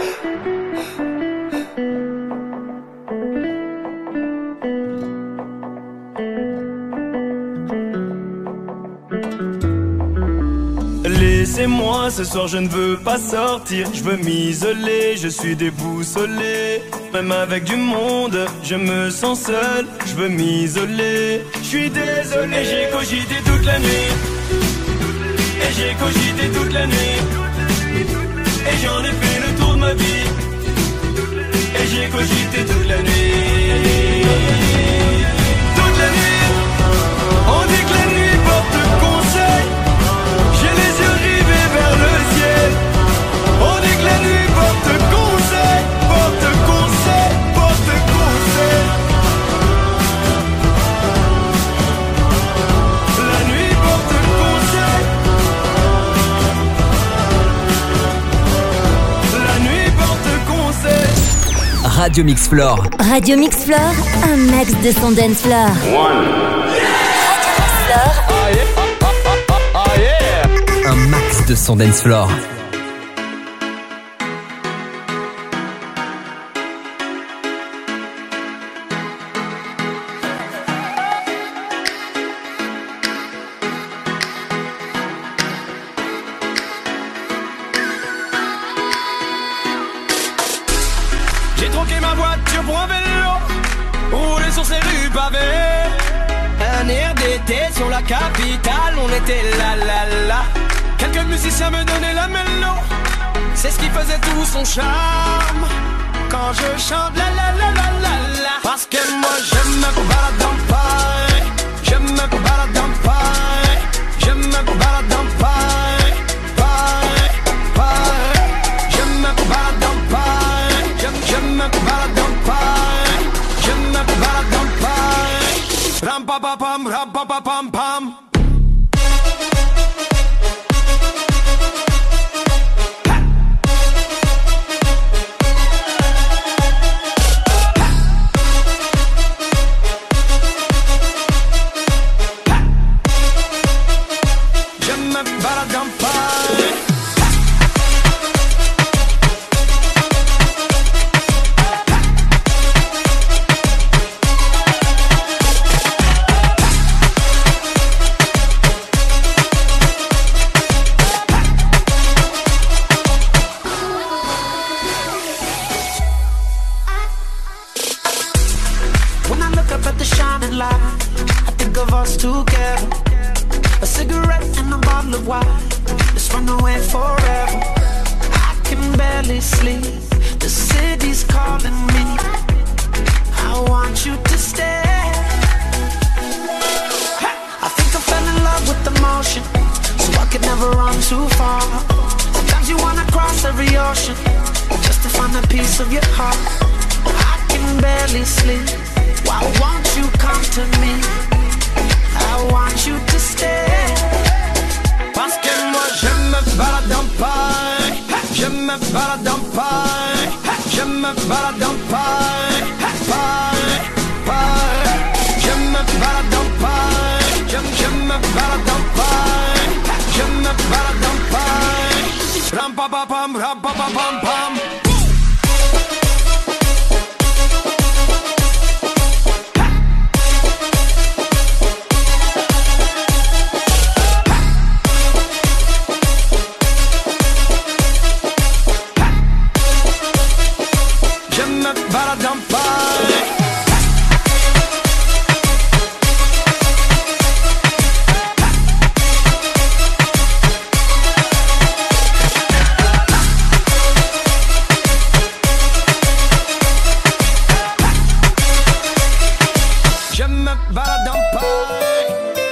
Laissez-moi, ce soir je ne veux pas sortir. Je veux m'isoler, je suis déboussolé. Même avec du monde, je me sens seul. Je veux m'isoler, je suis désolé. Et j'ai cogité toute la nuit. Et j'ai cogité toute la nuit. Et j'en ai fait le tour de ma vie. Et j'ai cogité toute la nuit. Toute la nuit. On dit que la nuit porte conseil. J'ai les yeux rivés vers le ciel. On dit que la nuit porte conseil. Porte conseil, porte conseil. La nuit porte conseil. La nuit porte conseil. Radio Mix Floor. Radio Mix Floor, un max de son dance floor. One. Radio Mix Floor. Un max de son dance floor. J'ai troqué ma voiture pour un vélo, roulé sur ces rues pavées. Un air d'été sur la capitale, on était là là là. Quelques musiciens me donnaient la mélo, c'est ce qui faisait tout son charme. Quand je chante la la la la la la. Parce que moi je me balade dans Paris, je me balade dans Paris, je me balade dans Paris, Paris, Paris. Je me balade dans Paris, je, je me balade dans Paris, je me balade dans Paris. Ram pa pa pam, ram pa pa pam pam. Madame Pie.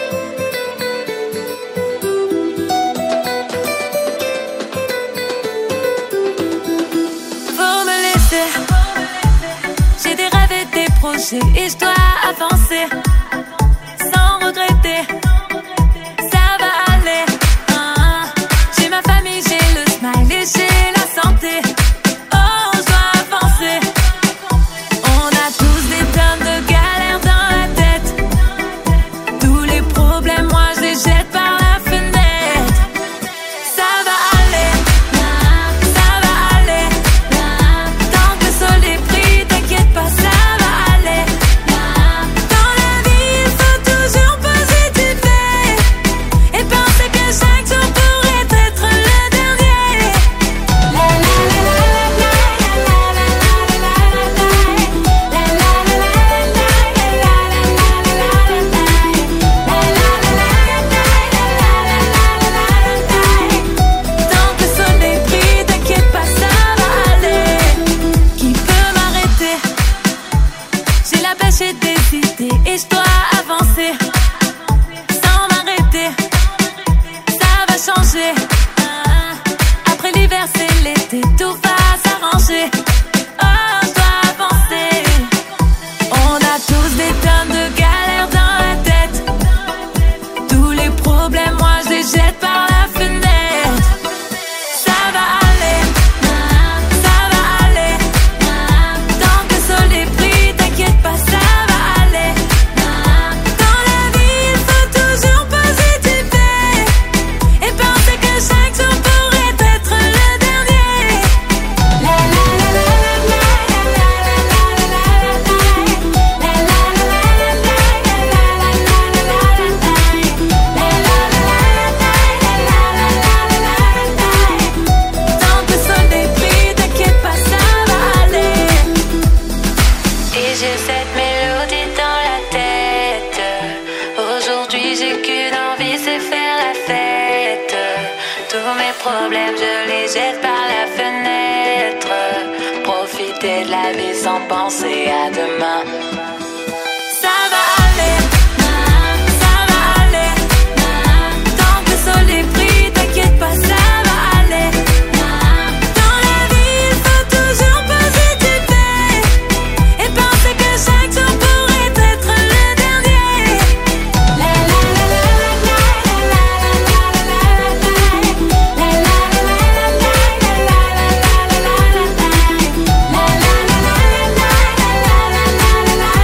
Faut me laisser. J'ai des rêves et des projets et je dois avancer sans regretter. Ça va aller. Ah, j'ai ma famille, j'ai le smile et j'ai la santé. Oh, je dois avancer. On a tous des tonnes de galères dans la tête. Tous les problèmes, moi je les jette par la fenêtre. Ça va aller. Ça va aller. Tant que le sol est pris, t'inquiète pas, ça va aller. Dans la vie, il faut toujours positiver et penser que chaque jour pourrait être le dernier. La la la la la la la Tant que le sol est pris, t'inquiète pas, ça va aller. Qui peut m'arrêter? J'ai la pêche et des idées et je dois avancer sans m'arrêter. Ça va changer. Ah, après l'hiver c'est l'été, tout va s'arranger. Oh, je dois avancer. On a tous des tonnes de galères dans la tête. Tous les problèmes, moi je les jette par la fenêtre. Ça va aller. Ça va aller. Tant que le sol est pris, t'inquiète pas, ça va aller. Dans la vie, il faut toujours positiver et penser que chaque jour pourrait être le dernier. La la la la la la la la la la Tant que le sol est pris, t'inquiète pas, ça va aller. Et j'ai cette mélodie dans la tête. Aujourd'hui j'ai qu'une envie, c'est faire la fête. Tous mes problèmes je les jette par la fenêtre. Profiter de la vie sans penser à demain. Ça va aller. Ça va aller. Tant que le sol est pris, t'inquiète pas, ça va aller. Dans la vie, il faut toujours positiver et penser que chaque jour pourrait être le dernier. La la la la la la la la la la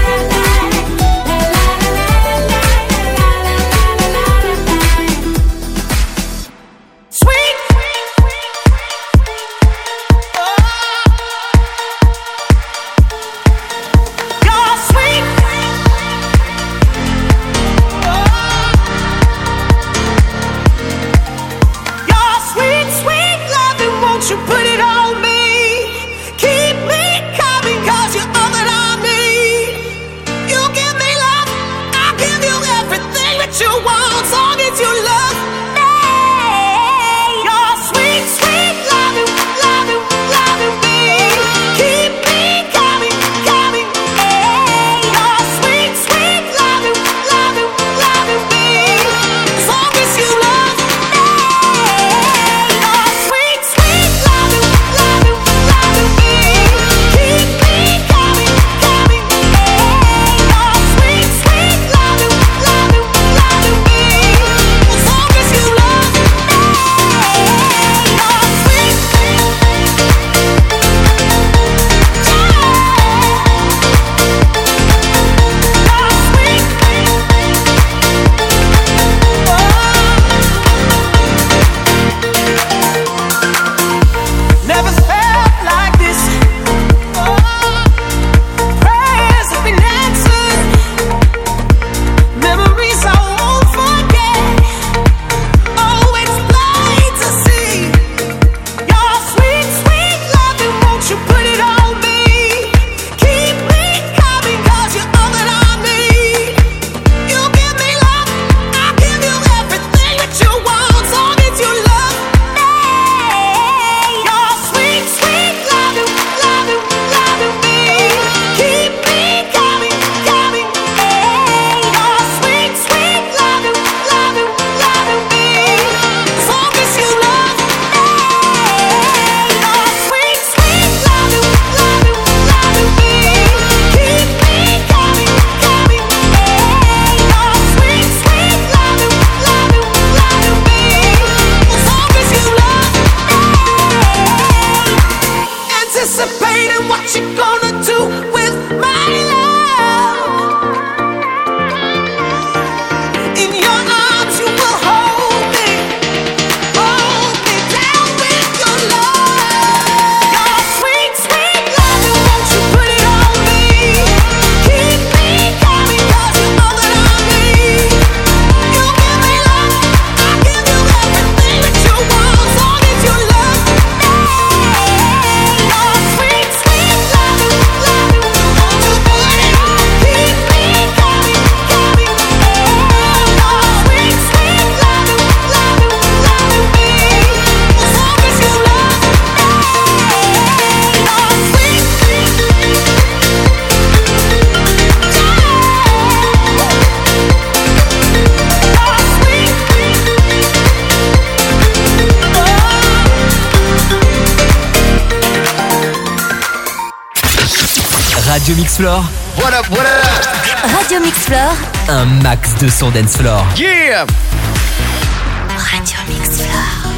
Radio Mix Floor. Voilà, voilà. Radio Mix Floor. Un max de son dance floor. Yeah. Radio Mix Floor.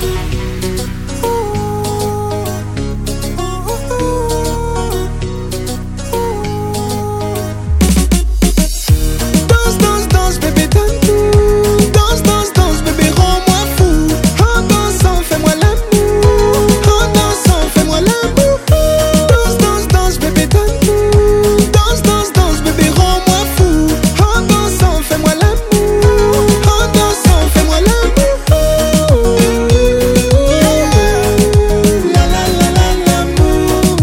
Danse, danse, danse, bébé, donne-nous. Danse, danse, danse, bébé, rends-moi fou. En dansant, fais-moi l'amour. En dansant, fais-moi l'amour. Danse, danse, danse, bébé, donne-nous. Danse, danse, danse, bébé, rends-moi fou. En dansant, fais-moi l'amour. En dansant, fais-moi l'amour. La la la la l'amour.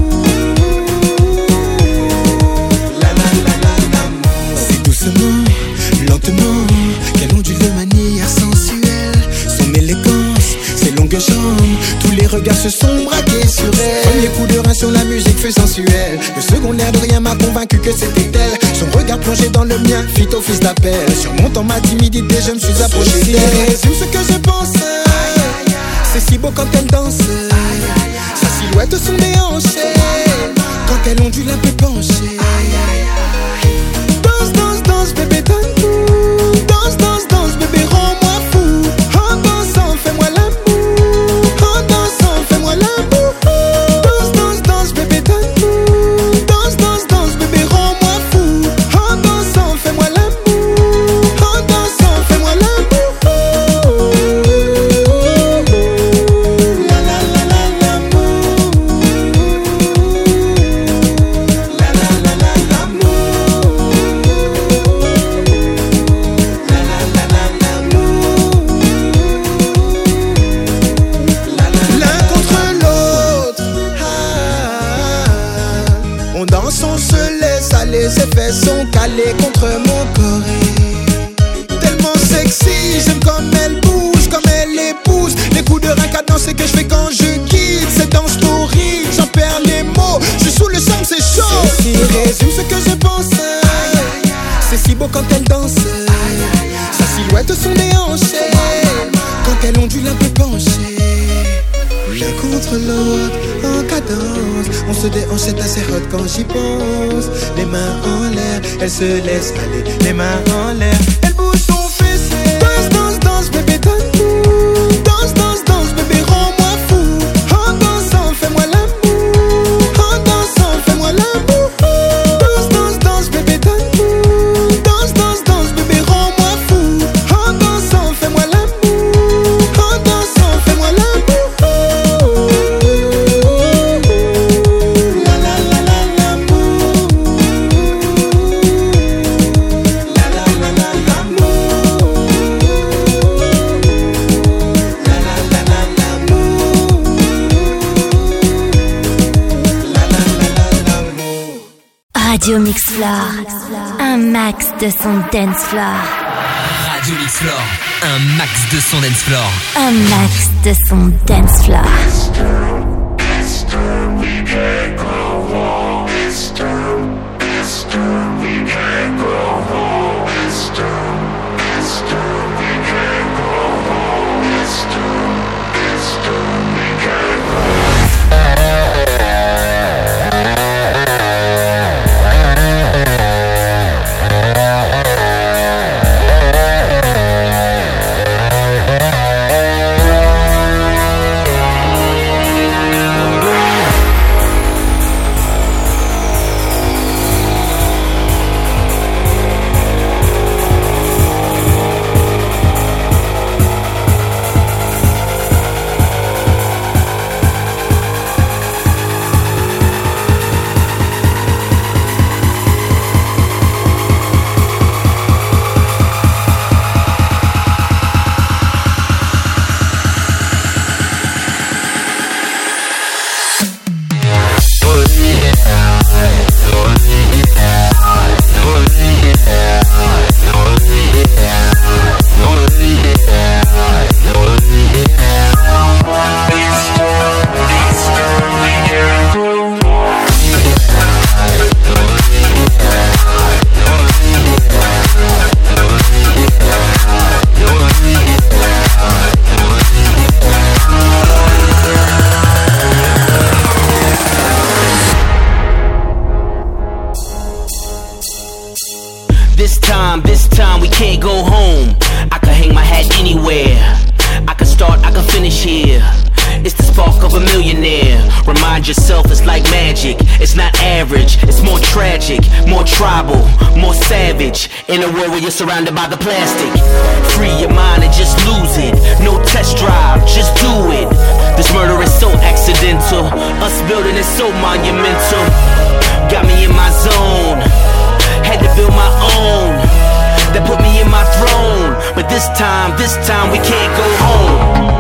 La la la la l'amour. C'est doucement, lentement, qu'elle ondule de manière sensuelle. Son élégance, ses longues jambes, tous les regards se sont braqués sur elle. Premier coup de rein sur la musique fut sensuelle. Le second l'air de rien m'a convaincu que c'était elle. Son regard plongé dans le mien fit office d'appel. Surmontant ma timidité, je me suis approché d'elle. Résume ce que je pense. C'est si beau quand elle danse. Sa silhouette sont déhanchée. Quand elle ondule un peu penchée. Danse, danse, danse, bébé, donne-nous. Danse, danse, danse, bébé, rends-moi fou. En dansant, fais-moi l'amour. En dansant, fais-moi l'amour. Danse, danse, danse, bébé, donne-nous. Danse, danse, danse, bébé, rends-moi fou. En dansant, fais-moi l'amour. En dansant, fais-moi l'amour. La la la la l'amour. La la la la l'amour. La la la la l'amour. L'un contre l'autre. Ah. On danse, on se laisse aller, ses fesses sont calées contre mon corps. Et tellement sexy, j'aime comme elle bouge, comme elle épouse. Les coups de rein cadencés que je fais quand je quitte. C'est dans story, j'en perds les mots. Je suis sous le charme, c'est chaud. Ceci résume ce que je pense. C'est si beau quand elle danse. Sa silhouette sont déhanchées. Quand elle ondule un peu penchée. L'un contre l'autre, en cadence. On se déhanche, c'est assez hot quand j'y pense. Les mains en l'air, elle se laisse aller. Les mains en l'air, elle bouge son fessier. Danse, danse, danse, bébé, donne-nous. Danse, danse, danse, bébé, rends-moi fou. En dansant, fais-moi l'amour. En dansant, fais-moi l'amour. Danse, danse, danse, bébé, donne-nous. Danse, danse, danse, bébé, rends-moi fou. En dansant, fais-moi l'amour. En dansant, fais-moi l'amour. La la la la l'amour. La la la la l'amour. La la la la l'amour. La la la la l'amour. Radio Mix Floor. Un max de son dance floor. Radio Mix Floor. Un max de son dance floor. Un max de son dance floor. La time we can't go home. I could hang my hat anywhere. I could start, I could finish here. It's the spark of a millionaire. Remind yourself it's like magic. It's not average, it's more tragic, more tribal, more savage. In a world where you're surrounded by the plastic. Free your mind and just lose it. No test drive, just do it. This murder is so accidental. Us building is so monumental. Got me in my zone. Had to build my own. That put me in my throne. But this time, this time we can't go home.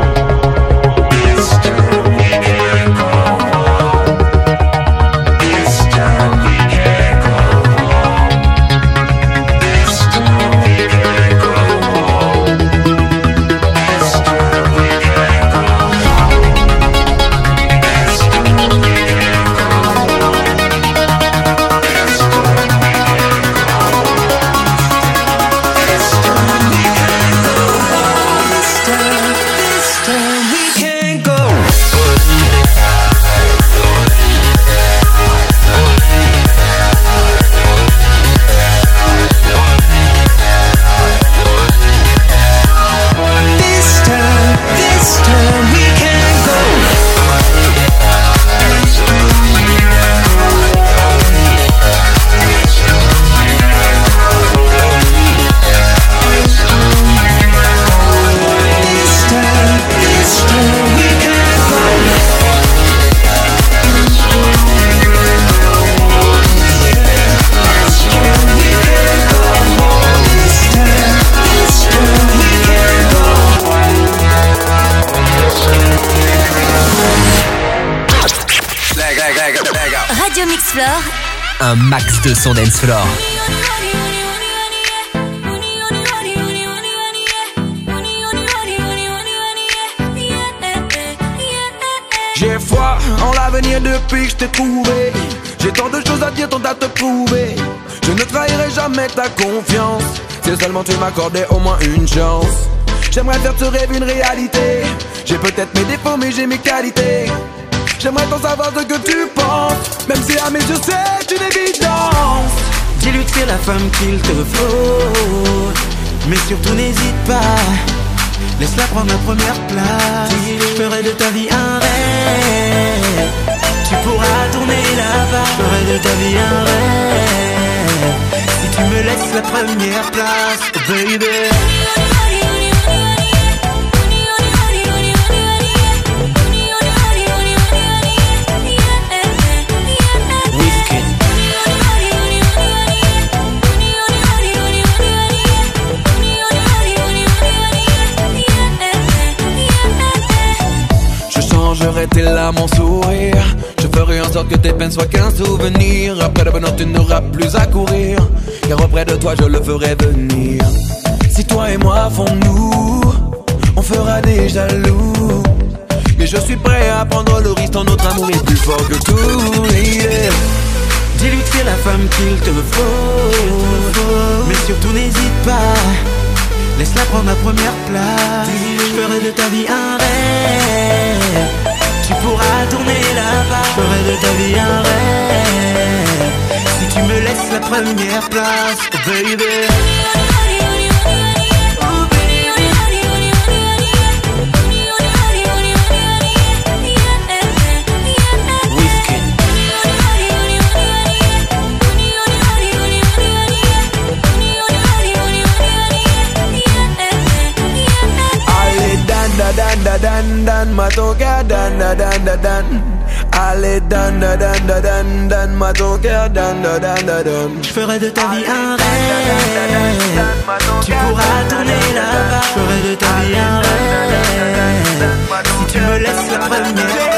Radio Mix Floor, un max de son dance floor. J'ai foi en l'avenir depuis que je t'ai trouvé. J'ai tant de choses à dire, tant à te prouver. Je ne trahirai jamais ta confiance. Si seulement tu m'accordais au moins une chance. J'aimerais faire ce rêve une réalité. J'ai peut-être mes défauts mais j'ai mes qualités. J'aimerais t'en savoir ce que tu penses. Même si à mes yeux c'est une évidence. Dis-lui que c'est la femme qu'il te faut. Mais surtout n'hésite pas. Laisse-la prendre la première place. Je ferai de ta vie un rêve. Tu pourras tourner là-bas. Je ferai de ta vie un rêve. Si tu me laisses la première place, oh baby. J'aurais tes larmes, mon sourire. Je ferai en sorte que tes peines soient qu'un souvenir. Après le bonheur tu n'auras plus à courir. Car auprès de toi je le ferai venir. Si toi et moi font-nous, on fera des jaloux. Mais je suis prêt à prendre le risque. Ton notre amour est plus fort que tout, yeah. Dis-lui que c'est la femme qu'il te faut. Mais surtout n'hésite pas. Laisse-la prendre la première place. Je ferai de ta vie un rêve. Tu pourras tourner là-bas. Je ferai de ta vie un rêve. Si tu me laisses la première place, oh baby. Dan da dan dan matoka dan da dan da dan. Allez dan da dan da dan dan matoka dan da dan da dan. Je ferai de ta vie un rêve. Tu pourras tourner là-bas. Je ferai de ta vie un rêve. Si tu me laisses la première.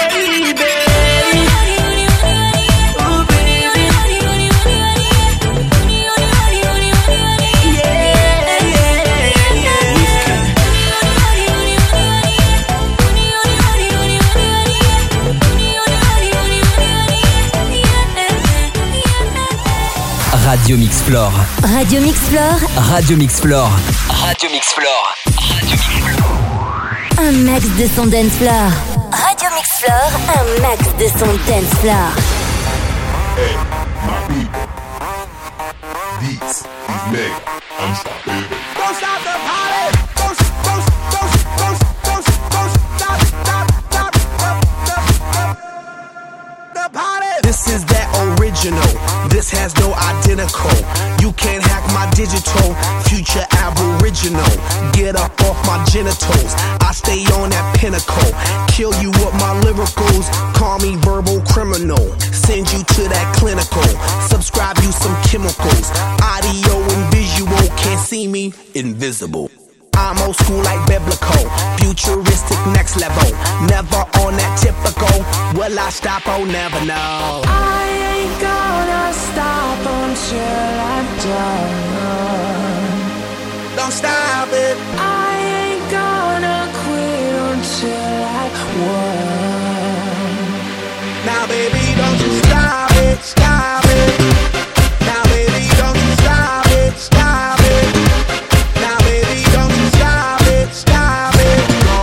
Radio Mix Floor. Radio Mix Floor. Radio Mix Floor. Radio Mix Floor. Radio Mix Floor. Un max de son dance floor. Radio Mix Floor, un max de son dance floor. Hey, my beat. Beats, he's made. Don't stop the party. Don't, don't, don't, don't, don't, don't stop, stop, stop, stop, stop, the party. This is that original. This has no identical. You can't hack my digital. Future aboriginal. Get up off my genitals. I stay on that pinnacle. Kill you with my lyricals. Call me verbal criminal. Send you to that clinical. Subscribe you some chemicals. Audio and visual. Can't see me. Invisible. I'm old school like biblical. Futuristic next level. Never on that typical. Will I stop? Oh, never know. I ain't gonna stop until I'm done. Don't stop it. I ain't gonna quit until I won. Now baby, don't you stop it, stop it. Now baby, don't you stop it, stop it. Now baby, don't you stop it, stop it.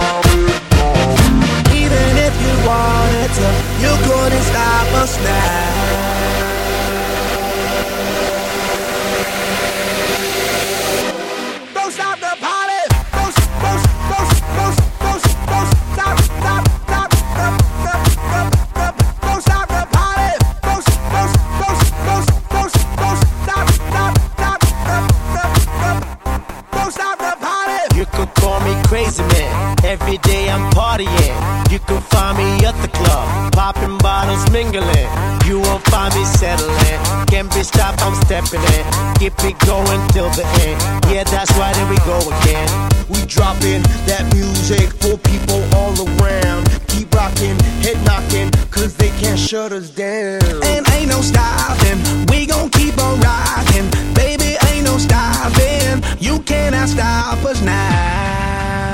Even if you wanted to, you couldn't stop us now. Don't stop the party. Don't, don't, don't, don't, don't, don't stop, stop, stop, stop, stop, stop, stop. Don't stop the party. Don't, don't, don't, don't, don't, don't stop, stop, stop, stop, stop, stop. Don't stop the party. You could call me crazy man. Every day I'm partying. You can find me at the club, popping bottles, mingling. You won't find me settling. Can't be stopped, I'm stepping in. Keep it going till the end. Yeah, that's right, here we go again. We dropping that music for people all around. Keep rocking, head knocking, cause they can't shut us down. And ain't no stopping, we gon' keep on rocking. Baby, ain't no stopping, you cannot stop us now.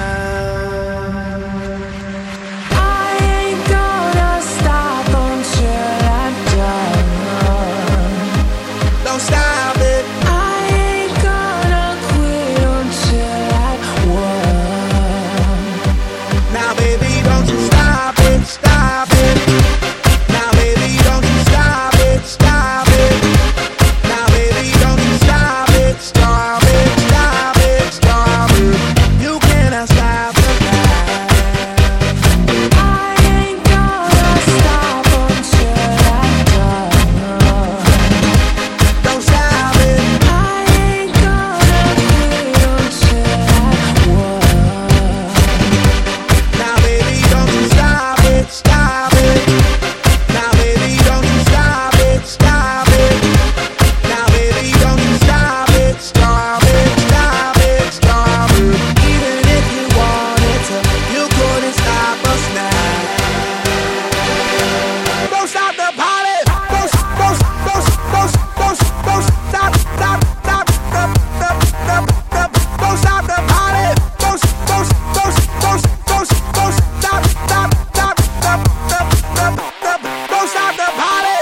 Stop it. I ain't gonna quit until I won. Now baby, don't you stop it, stop it. Now baby, don't you stop it, stop it. Now baby, don't you stop it, stop it, stop it, stop it. You cannot stop it now. I ain't gonna stop until I'm done. Don't stop it. I ain't gonna quit until I won. Now baby, don't you stop it, stop it. Now baby, don't you stop it, stop it. Now baby, don't you stop it, stop it, stop it, stop it. Even if you wanted to, you couldn't stop us now. Don't stop the party. Don't, don't, don't, don't, don't, don't stop, stop, stop, stop, stop, stop, stop. Don't stop the party. Don't, don't, don't, don't, don't, don't stop, stop, stop, stop, stop, stop, stop. Don't stop the party.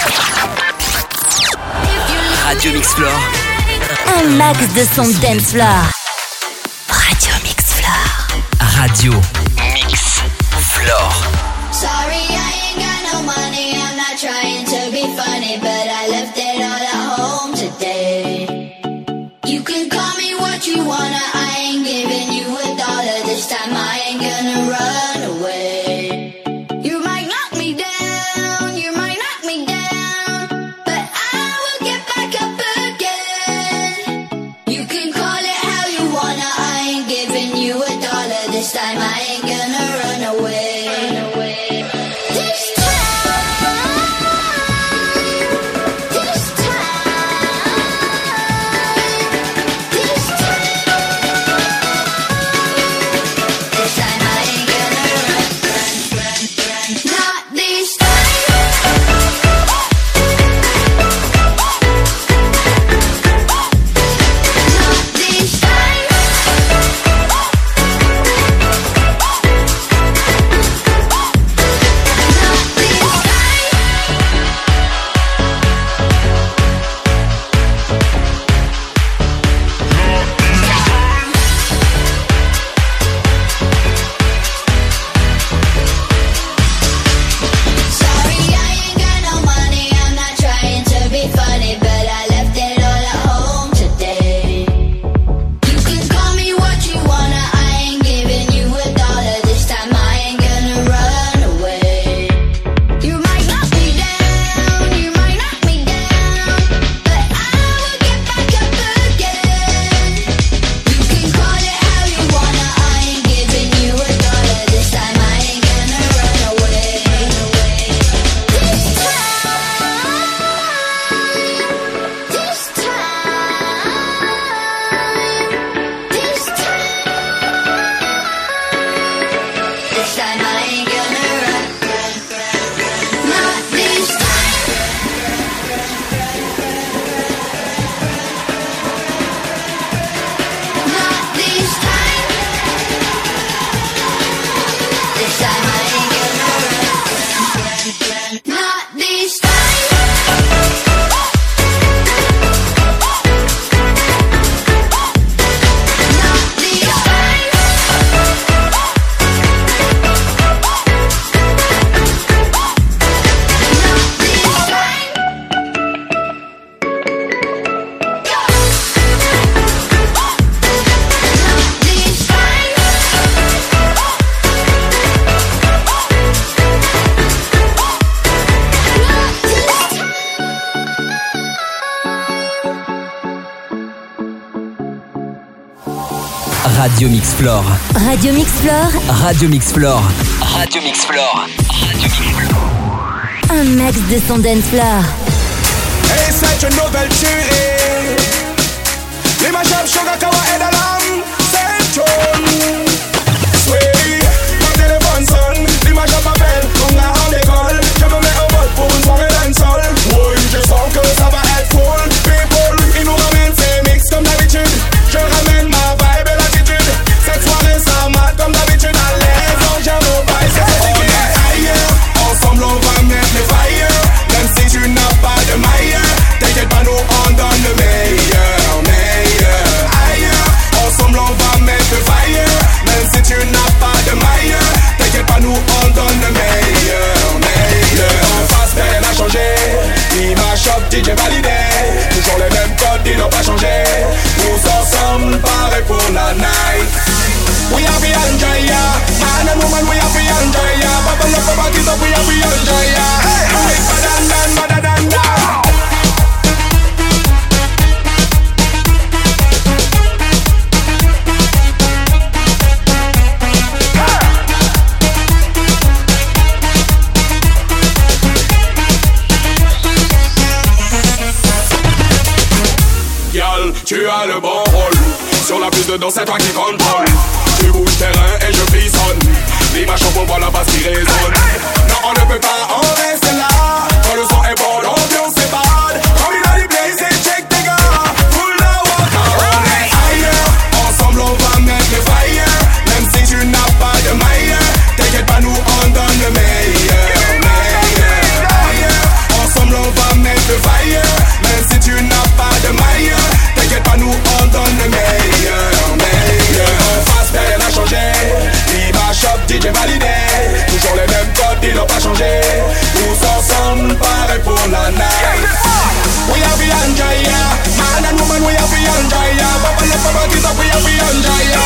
Radio Mix Floor. Un max de son dance floor. Radio Mix Floor. Radio Mix Floor. Sorry, I ain't got no money. I'm not trying to be funny, but I left it all at home today. You can call me what you wanna. I ain't giving you a dollar this time. I ain't gonna run away. You might knock me down, you might knock me down, but I will get back up again. You can call it how you wanna. I ain't giving you a dollar this time. I ain't gonna run away. This time, this time, this time. Radio Mixflore. Radio Mixflore. Radio Mixflore. Radio Mixflore. Radio Mixflore. Un max de son dance floor. Et c'est une nouvelle tuerie. Les mashups Sugar Kawa et Dalam. C'est une oui, mon téléphone sonne. Les mashups m'appellent, on a en école. Je me mets en mode pour une soirée dancehall. Oui, je sens que ça va être full. People, ils nous ramènent ces mix comme d'habitude. Je ramène ma vibe et l'attitude. Cette soirée ça mate comme d'habitude. Allez, donc j'aime au bail, c'est ce qu'on est ailleurs. Ensemble on va mettre les fire. Même si tu n'as pas de maillot, t'inquiète pas, nous on donne le meilleur, meilleur. Ailleurs, ensemble on va mettre le fire. Même si tu n'as pas de maillot, t'inquiète pas, nous on donne le meilleur, meilleur. En face, rien n'a changé. L'image shop, D J validé. Toujours les mêmes codes, ils n'ont pas changé. Tous ensemble, pareil pour la night. We have to enjoy ya. Man and woman, we have to enjoy ya. Bubble up, bubble it up, we have to enjoy ya. Hey, hey, badan, dan, badan, dan, dan. Y'all, tu as le bon rôle. Sur la piste de danse, c'est toi qui contrôle. Tu bouges terrain et je frissonne. L'image on voit la basse qui résonne. Non, on ne peut pas en rester là. Quand le son est bon, l'ambiance est bad. Comme il a dit blaze et check tes gars. Full the water, on est ailleurs. Ensemble on va mettre le fire. Même si tu n'as pas de maillot, t'inquiète pas, nous on donne le meilleur, meilleur. Ailleurs, ensemble on va mettre le fire. Même si tu n'as pas de maillot, t'inquiète pas, nous on donne le meilleur, meilleur. En face, rien n'a changé. L'image shop, D J validé. Toujours les mêmes codes, ils n'ont pas changé. Tous ensemble, pareil pour la night. We have to enjoy ya. Man and woman, we have to enjoy ya. Bubble up, bubble it up, we have to enjoy ya.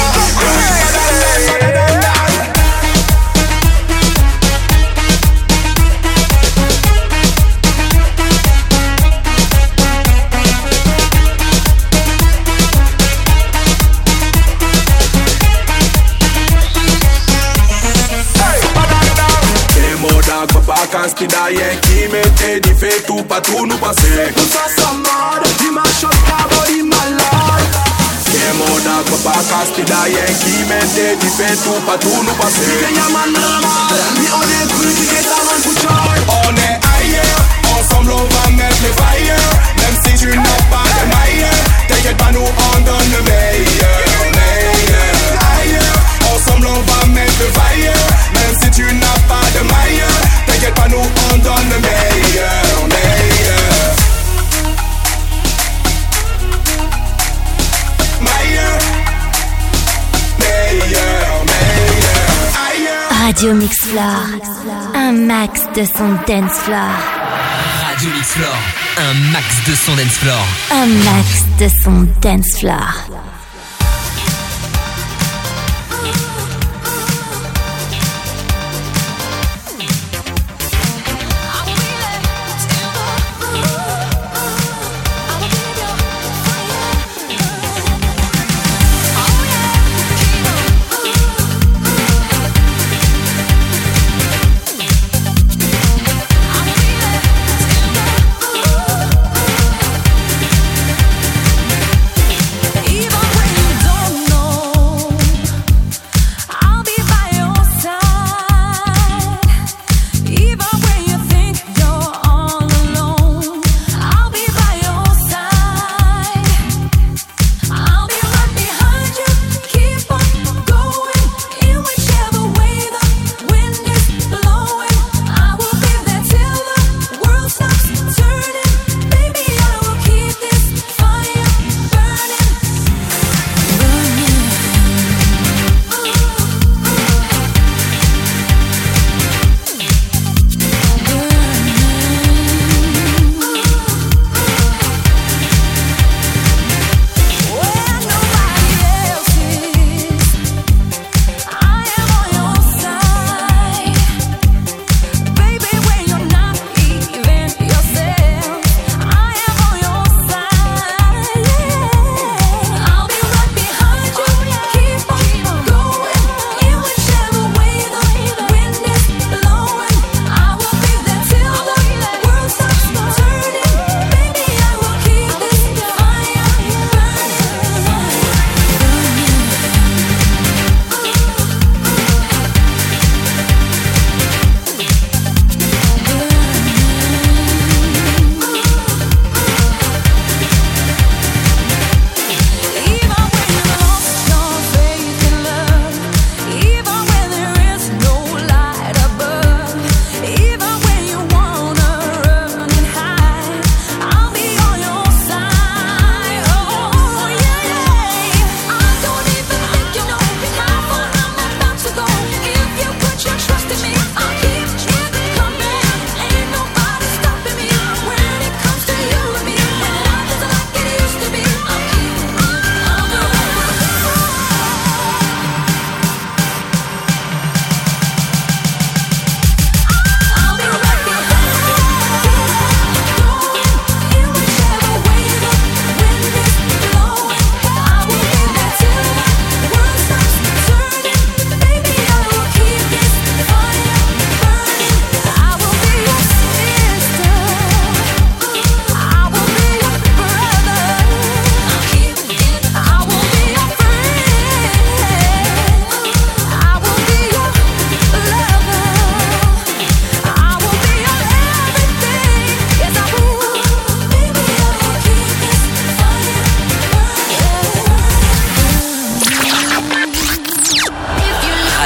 Qui d'ailleurs qui m'était dit fait tout pas tout nous passer. Tout ça ça mode, dis ma chose ta body malade. Qu'est moda papa casse qui d'ailleurs qui m'était dit fait tout pas tout nous passer. On est cru qui est avant pour on est ailleurs, ensemble on va mettre les fire. Même si tu n'as pas de maillot, t'inquiète pas, nous on donne le meilleur, meilleur. Ailleurs, ensemble on va mettre le fire. Même si tu n'as pas de maillot, t'inquiète pas, nous on donne le meilleur, meilleur. Meilleur, meilleur, meilleur. Ailleurs. Radio Mixflore. Un max de son dance floor. Radio Mixflore. Un max de son dance floor. Un max de son dance floor. Even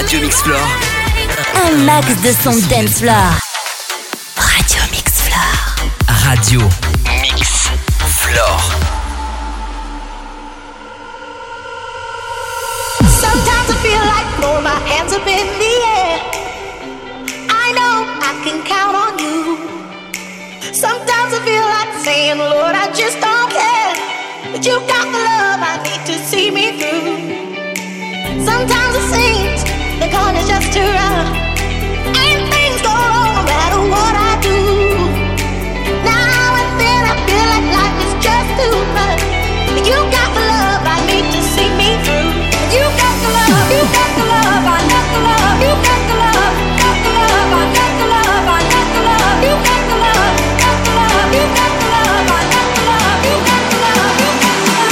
Radio Mix Floor. Un max de son dance floor. Radio Mix Floor. Radio Mix Floor. Sometimes I feel like throwing my hands up in the air. I know I can count on you. Sometimes I feel like saying, Lord, I just don't care. But you got the love I need to see me through. Sometimes it seems the corner's just too rough, and things go wrong no matter what I do. Now and then I feel like life is just too much. But you got the love I need to see me through. You got the love, you got the love, I got the love, you got the love, got the love, I got the love, I got the love, you got the love, got the love, you got the love, I got the love, you got the love, you got the love.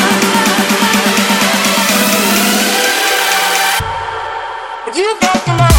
You got the love.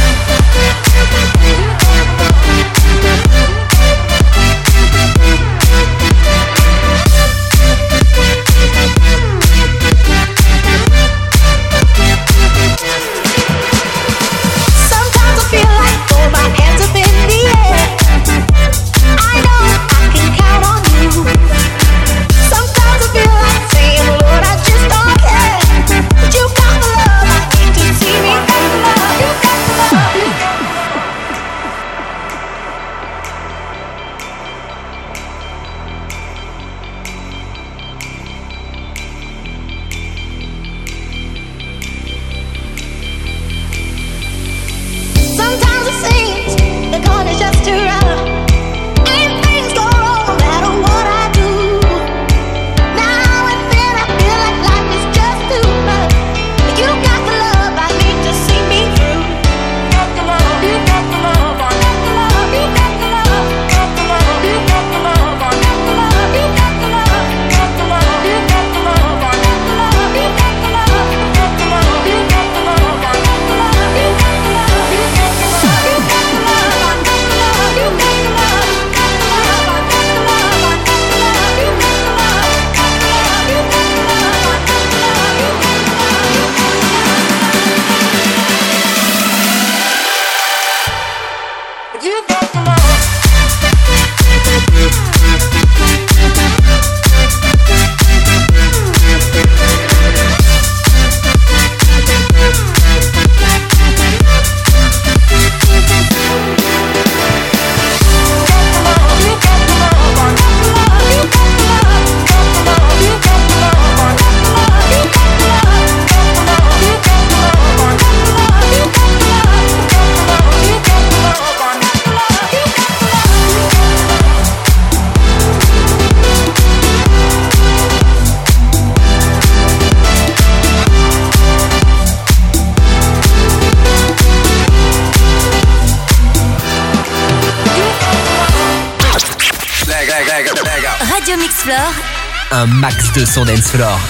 Radio Mix Floor. Un max de son dance floor.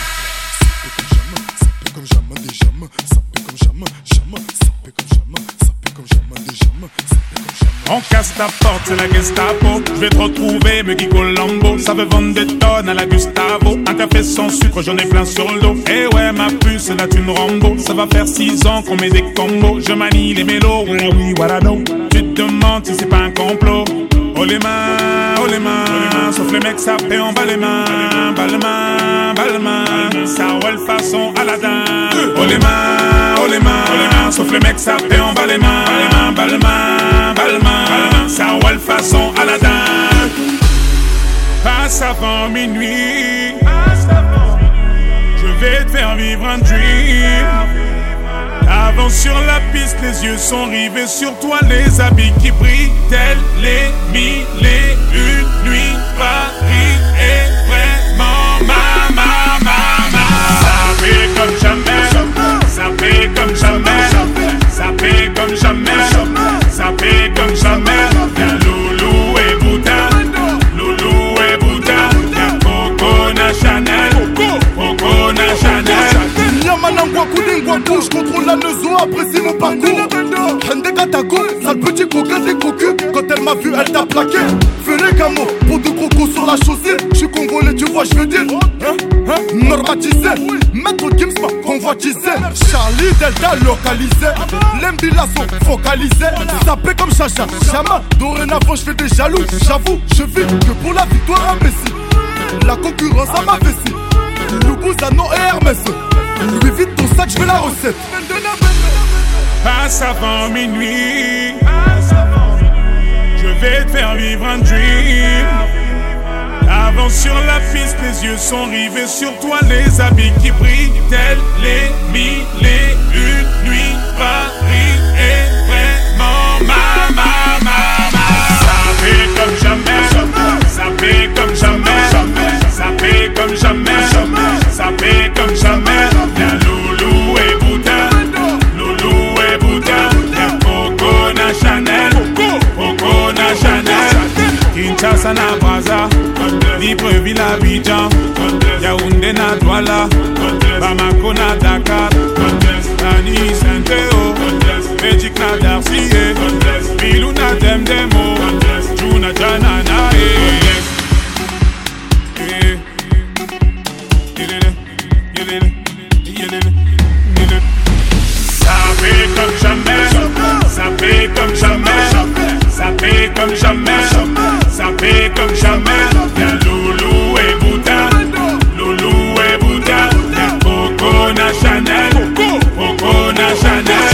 On casse ta porte, c'est la Gestapo. Je vais te retrouver, me Guigo Lambo. Ça veut vendre des tonnes à la Gustavo. Un café sans sucre, j'en ai plein sur le dos. Eh ouais, ma puce, là tu me Rambo. Ça va faire six ans qu'on met des combos. Je manie les mélos, ouais, oui, voilà, non. Tu te demandes si c'est pas un complot. Oh les mains, oh les mains, sauf les mecs ça fait en bas les mains. Bas les mains, bas les mains, ça roule façon Aladdin. Oh les mains, oh les mains, sauf les mecs ça fait en bas les mains. Bas les mains, bas les mains, ça roule façon Aladdin. Passe avant minuit, je vais te faire vivre un dream. Avance sur la piste, les yeux sont rivés sur toi, les habits qui brillent, tels les mille et une nuits. Paris est vraiment ma, ma, ma, ma. Ça fait comme jamais, ça fait comme jamais, ça fait comme jamais, ça fait comme jamais. Y'a Loulou et Bouddha, Loulou et Bouddha, y'a Coco na Chanel, Coco na Chanel. Yamanangwa Koudingwa Kou, je contrôle la leçon, apprécie mon parcours. Hende Katago, sale petit coquin des cocus. Quand elle m'a vu, elle t'a plaqué. Fais les camos, pour de crocos sur la chaussée. J'suis congolais, tu vois, j'veux dire. Hein, hein, normatisé. Maître Gims m'a convoitisé. Charlie Delta localisé. L'Mbila sont focalisés. Sapé comme Chacha, Chama. Dorénavant je fais des jaloux. J'avoue, je vis que pour la victoire imbécile. La concurrence à ma vessie. Loubouzanon et Hermès. Lui vite ton sac, je veux la recette. Passe avant minuit. Je vais te faire vivre un dream. Avance sur la piste, les yeux sont rivés sur toi, les habits qui brillent, tels les mille et une nuits. Paris est vraiment ma, ma, ma, ma. Ça fait comme jamais, ça fait comme jamais, ça fait comme jamais, ça fait comme jamais. Y'a Loulou et Bouddha, Loulou et Bouddha, y'a Coco na Chanel, Coco na Chanel. Kinshasa na Brazza, Libreville à Abidjan, Yaoundé na Douala, Bamako na Dakar, Tani Saint-Théo, Magic na Darcy, Bilou na Demdemo, Juna Jana na Ça fait comme jamais, ça fait comme jamais, ça fait comme jamais, ça fait comme jamais. Y'a Loulou et Bouddha, Loulou et Bouddha, y'a Coco na Chanel, Coco na Chanel.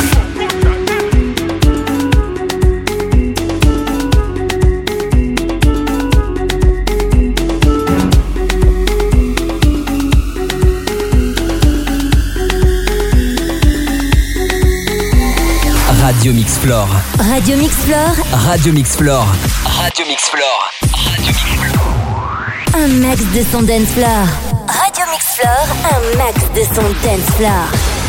Radio Mixflore. Radio Mixflore. Radio Mixflore. Radio Mixflore. Radio Mixflore. Un max de son dance floor. Radio Mixflore, un max de son dance floor.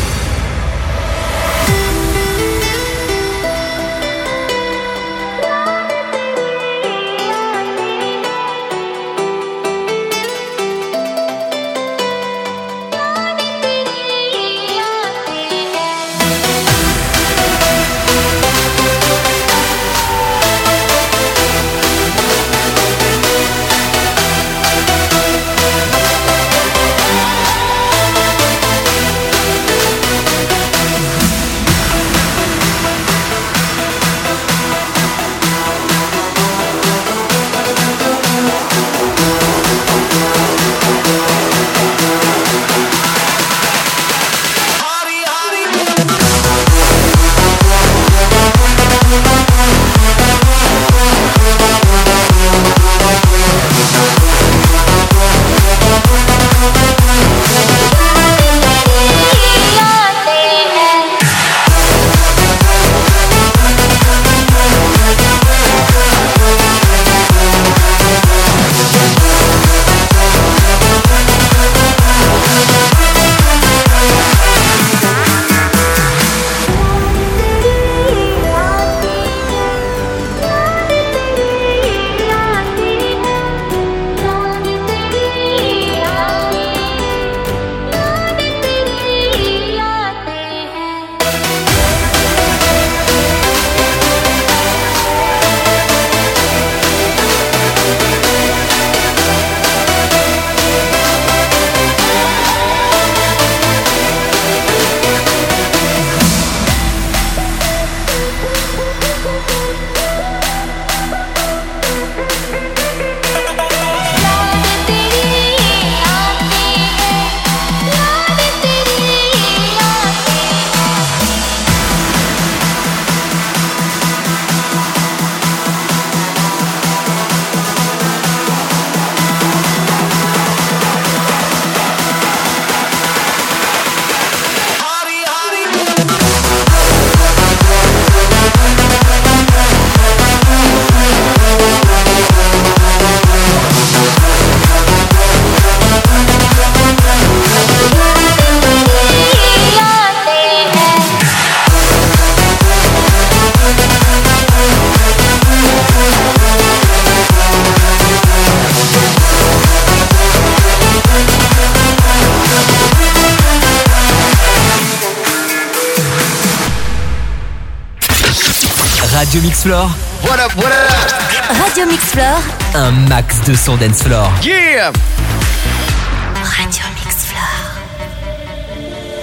Radio Mixflore. What up, what up? Radio Mixflore. Un max de son dance floor. Yeah! Radio Mixflore.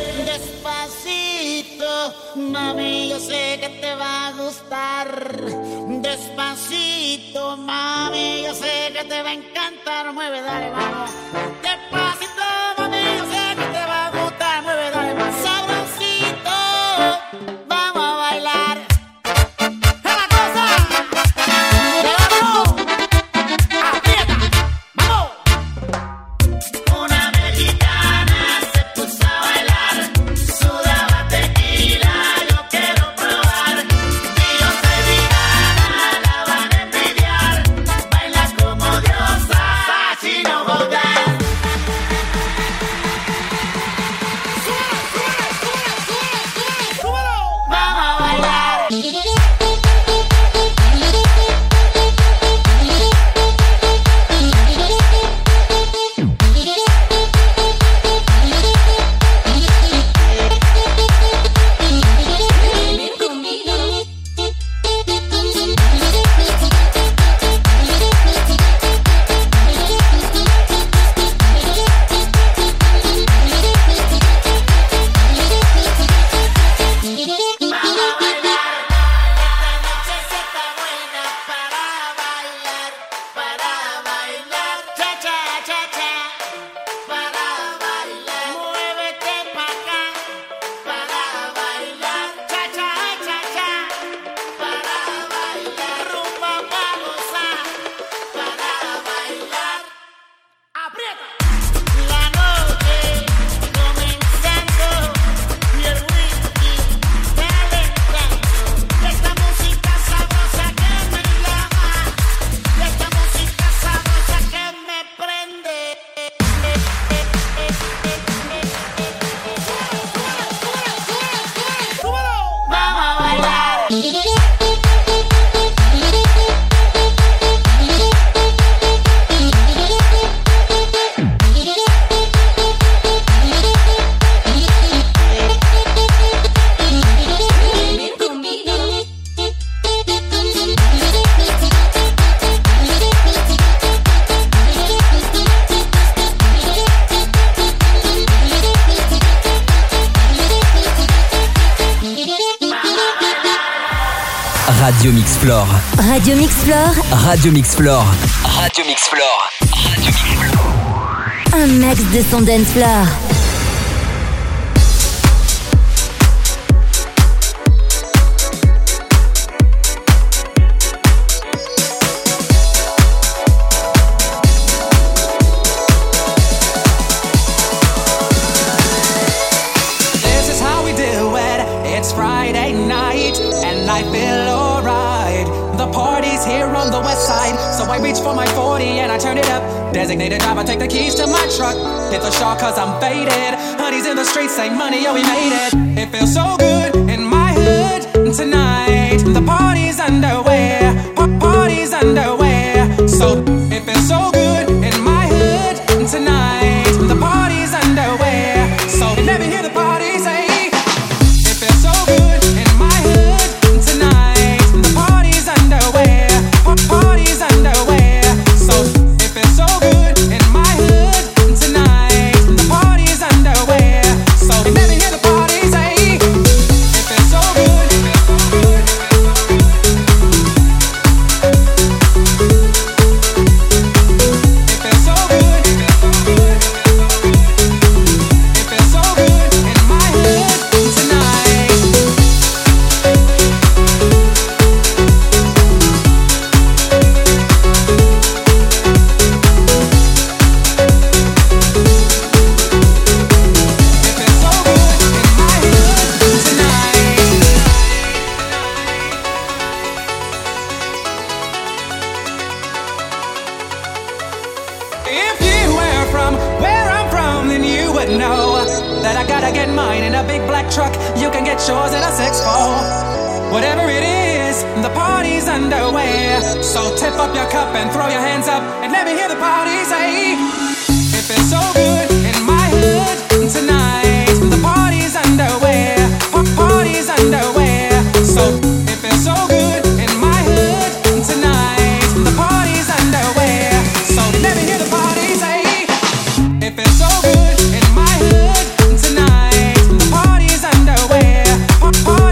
mami, yo sé que te va a gustar. Despacito, mami, yo sé que te va a encantar. Mueve, dale, vamos. Despacito, mami, yo sé que te va a gustar. Mueve, dale, vamos. Sabrosito, vamos a bailar. ¡Es la cosa! ¡Vamos! ¡Aprieta! ¡Vamos! Una mexicana se puso a bailar. Sudaba tequila, yo quiero probar. Si yo soy vegana, la van a envidiar. Baila como diosa, Sachino Hogan. ¡Súbelo, súbelo, súbelo, súbelo, súbelo! ¡Vamos a bailar! Radio Mixflore. Radio Mixflore. Radio Mixflore. Radio Mixflore. Radio Mixflore. Un max de son dance floor. This is how we do it. It's Friday night and I feel alright. The party's here on the west side, so I reach for my forty and I turn it up. Designated driver, take the keys to my truck. Hit the shop cause I'm faded. Honey's in the streets, say money, oh we made it. It feels so good in my hood tonight. The party's underway, pa- party's underway. So it feels so good in my hood tonight. The party's underway. So let me hear the party say. It feels so good in my hood tonight. The party's underway, pa- party's underway. So it feels so good in my hood tonight. The party's underway. So let me hear the party say. It feels so good. If you were from where I'm from, then you would know that I gotta get mine in a big black truck. You can get yours in a six four. Whatever it is, the party's underway. So tip up your cup and throw your hands up and let me hear the party say. It feels so good in my hood tonight. The party's underway. Pa- Party's underway. So it feels so good in my hood tonight. The party's underway. So let me hear the party say. It feels so good in my hood tonight. The party's underway. Pa- Party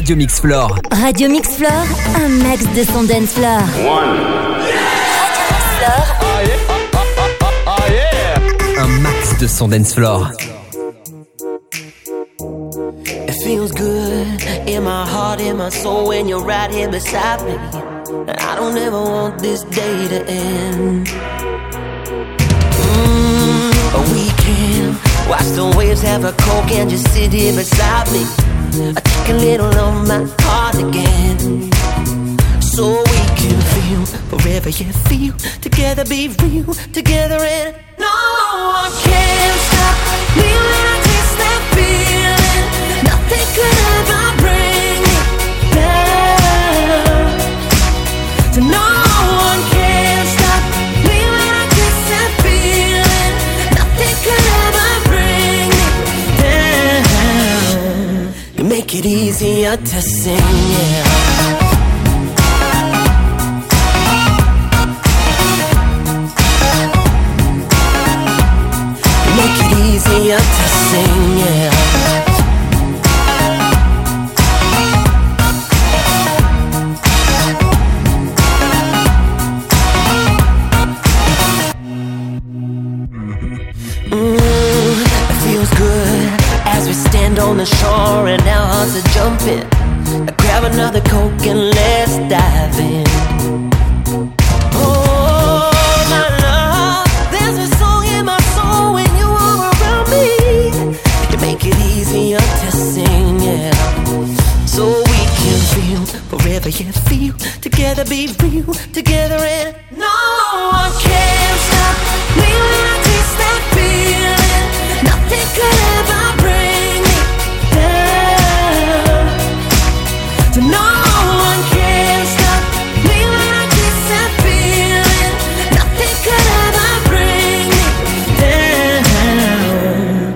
Radio Mix Floor. Radio Mix Floor, un max de son dance floor. One. Un max de son dance floor. It feels good in my heart, in my soul when you're right here beside me. I don't ever want this day to end. Mm, we can watch the waves, have a coke and just sit here beside me. I take a little of my heart again, so we can feel forever you feel. Together be real, together and no one can stop me when I taste that feeling. Nothing could ever bring me down. So no one can stop me when I taste that feeling. Nothing could ever bring me down. You make it easier to sing, yeah. Make it easier to sing, yeah. Mm, it feels good as we stand on the shore and our hearts are jumping. Grab another Coke and let's dive in. To sing, yeah. So we can feel forever you feel. Together be real, together and no one can stop me when I taste that feeling. Nothing could ever bring me down. So no one can stop me when I taste that feeling. Nothing could ever bring me down.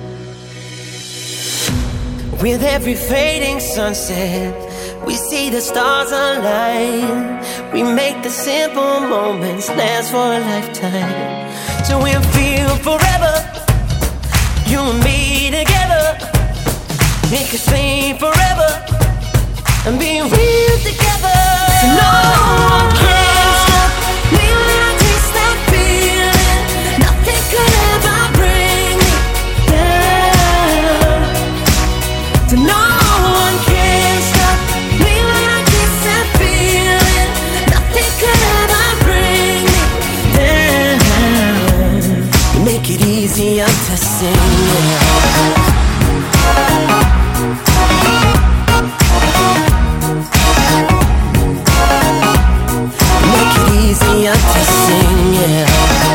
With every fading sunset, we see the stars align. We make the simple moments last for a lifetime. So we'll feel forever, you and me together. Make us stay forever and be real together. So no one can stop me when I taste that feeling. Nothing could ever bring me down. So no one can stop me when I taste that feeling. Nothing could ever bring me down. You make it easier to sing, yeah. You make it easier to sing, yeah.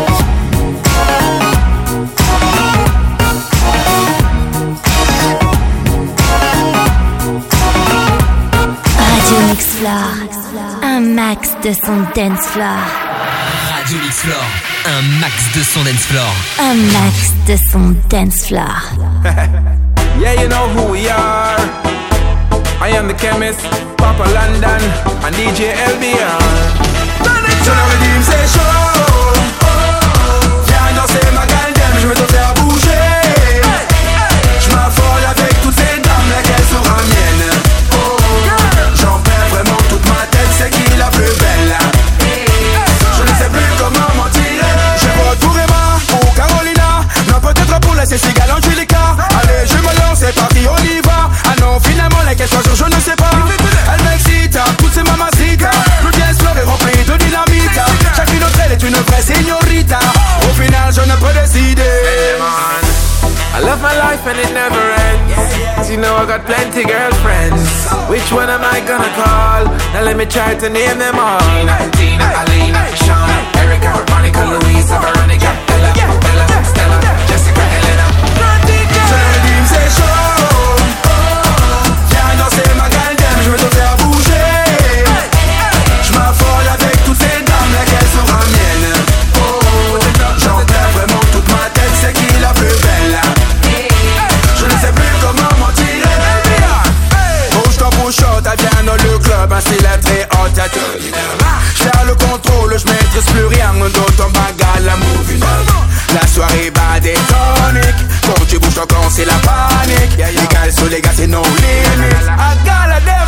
Mix Floor, un max de son dance floor. Radio Mix Floor, un max de son dance floor. Un max de son dance floor. Yeah, you know who we are. I am the chemist, Papa London, and D J L B R. So now the team say show. Viens danser ma galdem, je vais te faire bouger. Je m'affole avec toutes ces dames, laquelle sera mienne. J'en perds vraiment toute ma tête, c'est qui la plus belle? Je ne sais plus comment m'en tirer. Je vois tout Emma ou Carolina. Non, peut-être pour laisser Cigale Angelica. Allez, je me lance, c'est parti, on y va. Ah non, finalement, les questions je ne sais pas. Elle m'excite, toutes ces mamacitas. Le dance floor est rempli de dynamite. Chacune d'entre elles est une vraie signorita. Au final, je ne peux décider. I love my life and it never ends. You know I got plenty girlfriends. Which one am I gonna call? Now let me try to name them all. Tina, Tina, Alina, Shauna, Erica, Monica, Louisa, Veronica, Bella, Bella, Stella, Jessica, Elena. So le team c'est chaud. Viens danser ma galdem, je vais te faire bouger. Je m'affole avec toutes ces dames, laquelle sera mienne? J'en perds vraiment toute ma tête, c'est qui la plus belle? Je ne sais plus comment m'en tirer. Bouge ton bouchon, t'as bien dans le club, ainsi la très haute. J'perds le contrôle, j'maîtrise plus rien d'autre en bagarre, la movie. La soirée bad et tonique. Quand tu bouges ton camp, c'est la panique. Les gars sous les gars, c'est non limite. I got a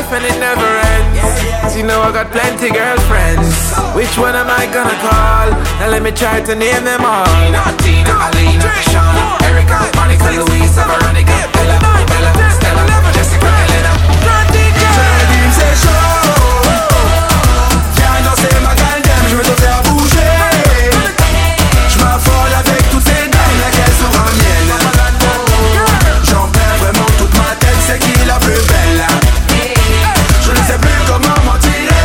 life and it never ends. You know I got plenty girlfriends. Which one am I gonna call? Now let me try to name them all. Tina, Alina, Shauna, Erica, Monica, Louisa, Veronica, Bella, Bella, Stella, Jessica, Elena. C'est chaud. Viens danser ma galdème, je veux te faire bouger. Je m'affole avec toutes ces dames, laquelle sera mienne. J'en perds vraiment toute ma tête, c'est qui la plus belle? Je ne sais plus comment m'en tirer.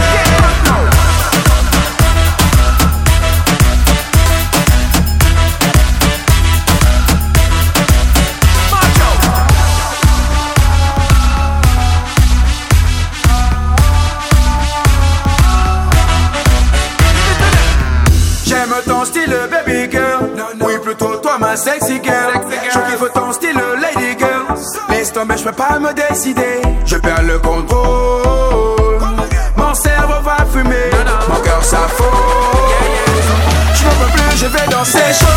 J'aime ton style baby girl. Oui plutôt toi ma sexy girl. Je kiffe ton style lady girl. Laisse tomber, je peux pas me décider. Je perds le contrôle. Mon cerveau va fumer. Mon cœur s'affole. Je ne peux plus, je vais danser chaud.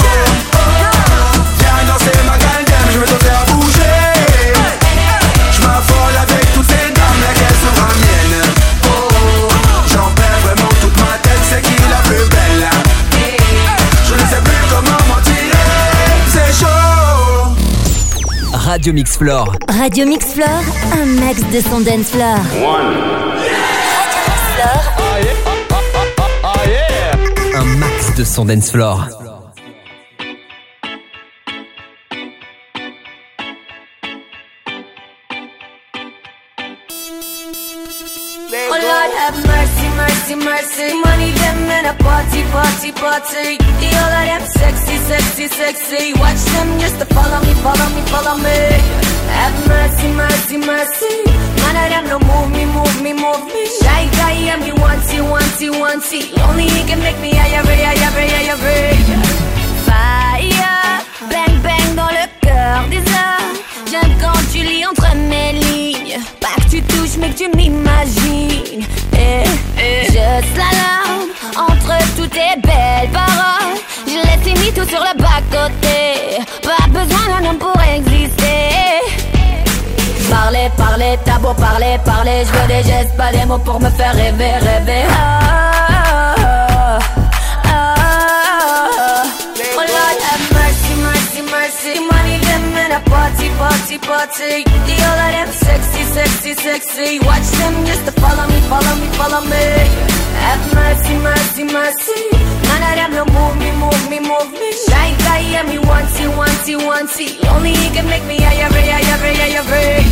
Viens danser ma galdème, je veux te faire bouger. Je m'affole avec toutes ces dames, laquelle sera mienne. J'en perds vraiment toute ma tête, c'est qui la plus belle? Je ne sais plus comment m'en tirer. C'est chaud. Radio Mix Floor. Radio Mix Floor, un max de son dance floor. One. Un max de son dance floor. Oh Lord have mercy, mercy, mercy. Money them in a party, party, party. The all of them sexy, sexy, sexy. Watch them just to follow me, follow me, follow me. Have mercy, mercy, mercy. None of them no move me, move me, move me. Shy guy, yeah, me wanty, wanty, wanty. Only he can make me higher, higher, higher, higher. Fire, bang, bang dans le cœur des heures. J'aime quand tu lis entre mes lignes. Pas que tu touches mais que tu m'imagines. Eh, eh. Je slalom entre toutes tes belles paroles. Je laisse tes mythos sur le bas-côté. Pas besoin d'un homme pour exister. Parler, parler, t'as beau parler, parler. Je veux des gestes, pas des mots pour me faire rêver, rêver. Ah, ah, ah, ah. Oh Lord have mercy, mercy, mercy. Money them in a party, party, party. The all of them sexy, sexy, sexy. Watch them just to follow me, follow me, follow me. Have mercy, mercy, mercy. None of them no move me, move me, move me. Shy guy, yeah, me wanty, wanty, wanty. Only he can make me higher, higher, higher, higher.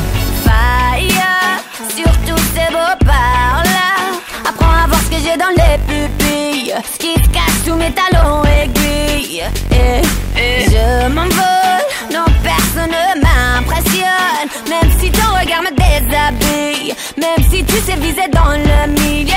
Fire, surtout ces beaux par-là. Apprends à voir ce que j'ai dans les pupilles. Ce qui se cache sous mes talons aiguilles. Et, et je m'envole, non personne ne m'impressionne. Même si ton regard me déshabille. Même si tu sais viser dans le milieu.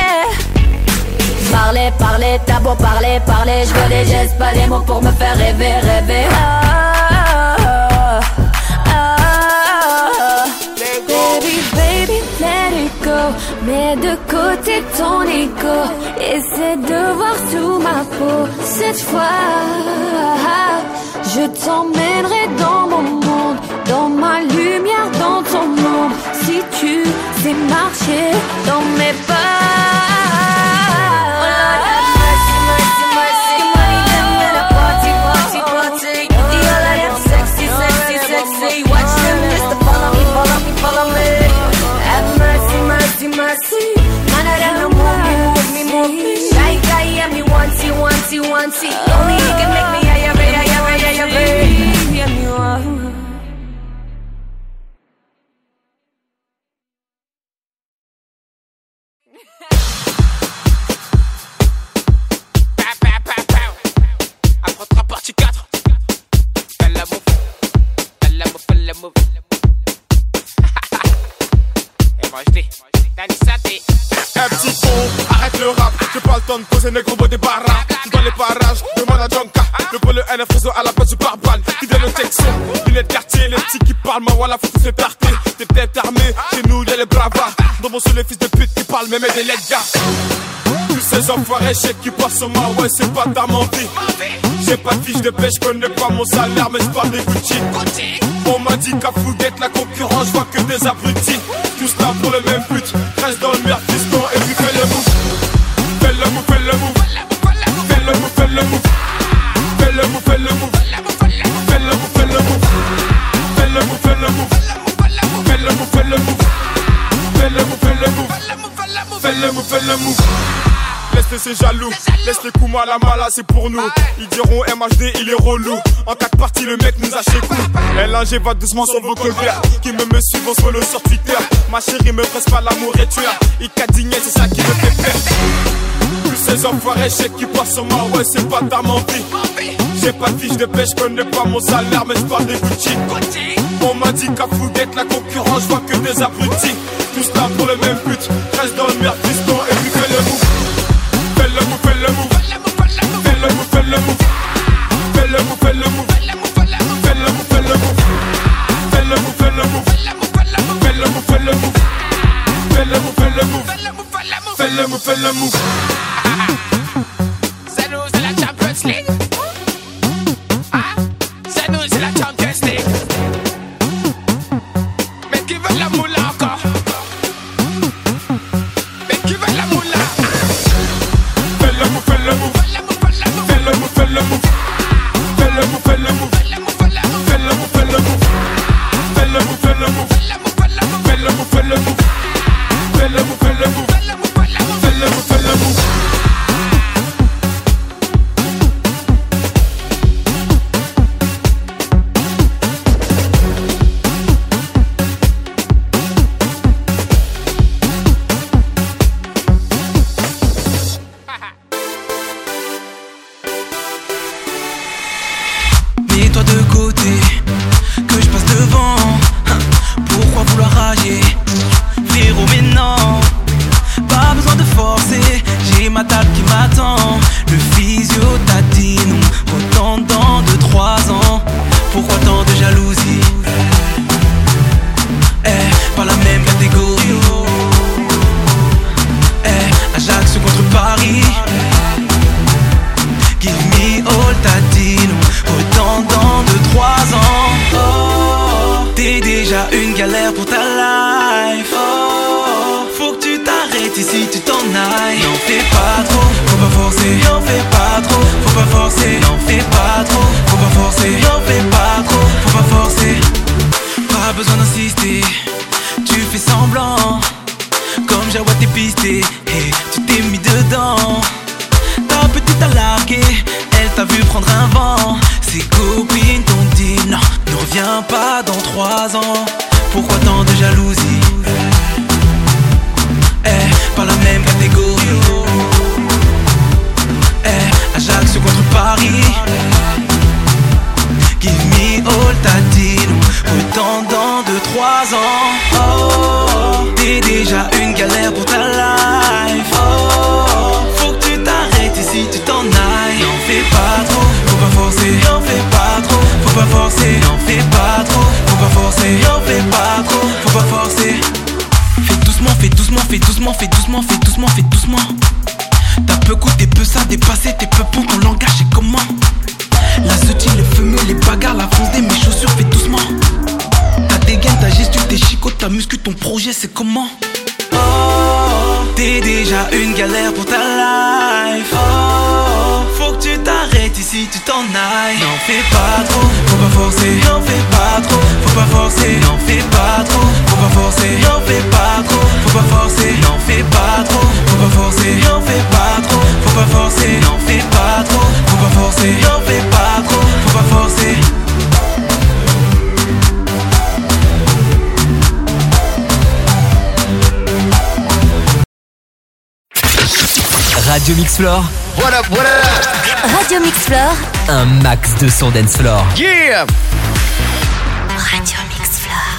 Parler, parler, t'as beau parler, parler. Je veux des gestes, pas des mots pour me faire rêver, rêver. Ah, ah, ah, ah. Baby, baby, let it go. Mets de côté ton ego. Essaie de voir sous ma peau. Cette fois, je t'emmènerai dans mon monde, dans ma lumière, dans ton ombre. Si tu sais marcher dans mes pas. Mercy, none of them no move me, move me, move me. Shy guy, yeah, me wanty, wanty, wanty. Only he can make me higher, higher, higher, higher. Yeah, me want. Affrontera partie quatre. Fais la move, fais la move, fais la move. Et moi je dis. Un petit con, arrête le rap. J'ai pas le temps de poser mes gros mots des barras. Tu dans les parages, demande à Jonka. Le pôle N F réseau à la place du barbane. Qui vient le texte, il est de quartier. Les petits qui parlent, moi voilà, faut tous les tarter. T'es peut-être armé, chez nous y'a les bravas. Dans mon seul les fils de pute qui parlent, même des lettres gars. Tous ces enfoirés chèques qui passent sur moi, ouais c'est pas ta mentie. J'ai pas de fiche de paix, je connais pas mon salaire, mais je parle des Gucci. On m'a dit qu'à Fouguette, la concurrence, je vois que des abrutis. Tous là pour le même but, reste dans le meilleur fiston et puis fais le move. Fais le move, fais le move. Fais le move, fais le move. Fais le move, fais le move. Fais le move, fais le move. Fais le move, fais le move. Fais le move, fais le move. Fais le move, fais le move. Fais le move, fais le move. Laisse ces jaloux, laisse les coups mal à mal, c'est pour nous. Ils diront M H D, il est relou. En quatre parties, le mec nous a chez coup. L un G va doucement sur vos colbères. Qui me me suivent, on se follow sur Twitter. Ma chérie me presse pas l'amour et tueur. Il cadigné, c'est ça qui me fait peur. Tous ces enfoirés, chèques qui passent sur moi, ouais, c'est pas ta menti. J'ai pas de fiche de paix, je connais pas mon salaire, mais je parle des Gucci. On m'a dit qu'à Fouguette, la concurrence, je vois que des abrutis. Tous là pour le même but, reste dans le meilleur fiston et puis fais le move. Fais le move, fais le move. Fais le move, fais le move. Fais le move, fais le move. Fais le move, fais le move. Fais le move, fais le move. Fais le move, fais le move. Fais le move, fais le move. Fais le move, fais le move. C'est nous, c'est la Champions League. C'est nous, c'est la Champions League. Mais qui veut la moula encore? Mais qui veut la moula? Fais le move, fais le move. Fais le move, fais le move. Fais le move, fais le move. Fais le move, fais le move. Fais le move, fais le move. Fais le move, fais le move. Fais le move, fais le move. Fais le move, fais le move. Mets-toi de côté, que je passe devant. Pourquoi vouloir rager? Frérot, mais non, pas besoin de forcer. J'ai ma table qui m'attend. Le physio t'a dit non, autant dans deux trois ans. Pourquoi tant de jalousie? Eh, pas la même catégorie. Eh, Ajax contre Paris. Give me all, t'as dit non, autant dans deux trois ans. Oh, t'es déjà une galère pour ta life. Oh, faut que tu t'arrêtes ici, tu t'en ailles. N'en fais pas trop, faut pas forcer. N'en fais pas trop, faut pas forcer. N'en fais pas trop, faut pas forcer. N'en fais pas trop, faut pas forcer. Pas besoin d'insister, tu fais semblant. Comme Jawa t'es pisté, hey, tu t'es mis dedans. Ta petite a largué, elle t'a vu prendre un vent. Ses copines t'ont dit non, ne reviens pas dans trois ans. Pourquoi tant de jalousie? Eh, pas la même catégorie. Eh, Ajax contre Paris. Give me all, t'as dit non, autant dans deux trois ans. Oh, t'es déjà une galère pour ta life. Oh, faut que tu t'arrêtes ici, tu t'en ailles. N'en fais pas trop, faut pas forcer. N'en fais pas trop, faut pas forcer. N'en fais pas trop, faut pas forcer. N'en fais pas trop, faut pas forcer. Fais doucement, fais doucement, fais doucement, fais doucement, fais doucement, fais doucement. T'as peu goût, t'es peu ça, dépassé, t'es peu bon, ton langage c'est comment? La soutine, les fumeux, les bagarres, la fonce des mes chaussures, fais doucement. Ta dégaine, ta gestu, tes chicots, ta muscu, ton projet c'est comment? Oh, t'es déjà une galère pour ta life. Oh, faut que tu t'arrêtes ici, tu t'en ailles. N'en fais pas trop, faut pas forcer. N'en fais pas trop, faut pas forcer. N'en fais pas trop, faut pas forcer. N'en fais pas trop, faut pas forcer. N'en fais pas trop, faut pas forcer. N'en fais pas trop, faut pas forcer. N'en fais pas trop, faut pas forcer. N'en fais pas trop, faut pas forcer. Radio Mix Floor. What up, what up? Radio Mix Floor. Un max de son dance floor. Yeah! Radio Mix Floor.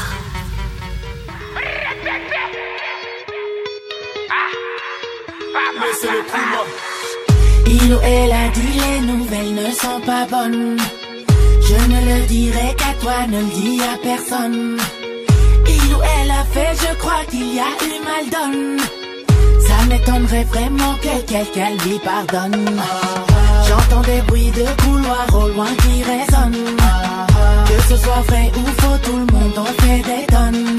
Mais c'est le coup, moi. Il ou elle a dit les nouvelles ne sont pas bonnes. Je ne le dirai qu'à toi, ne le dis à personne. Il ou elle a fait, je crois qu'il y a eu mal donne. Ça m'étonnerait vraiment que quelqu'un lui pardonne. J'entends des bruits de couloir au loin qui résonnent. Que ce soit vrai ou faux, tout le monde en fait des tonnes.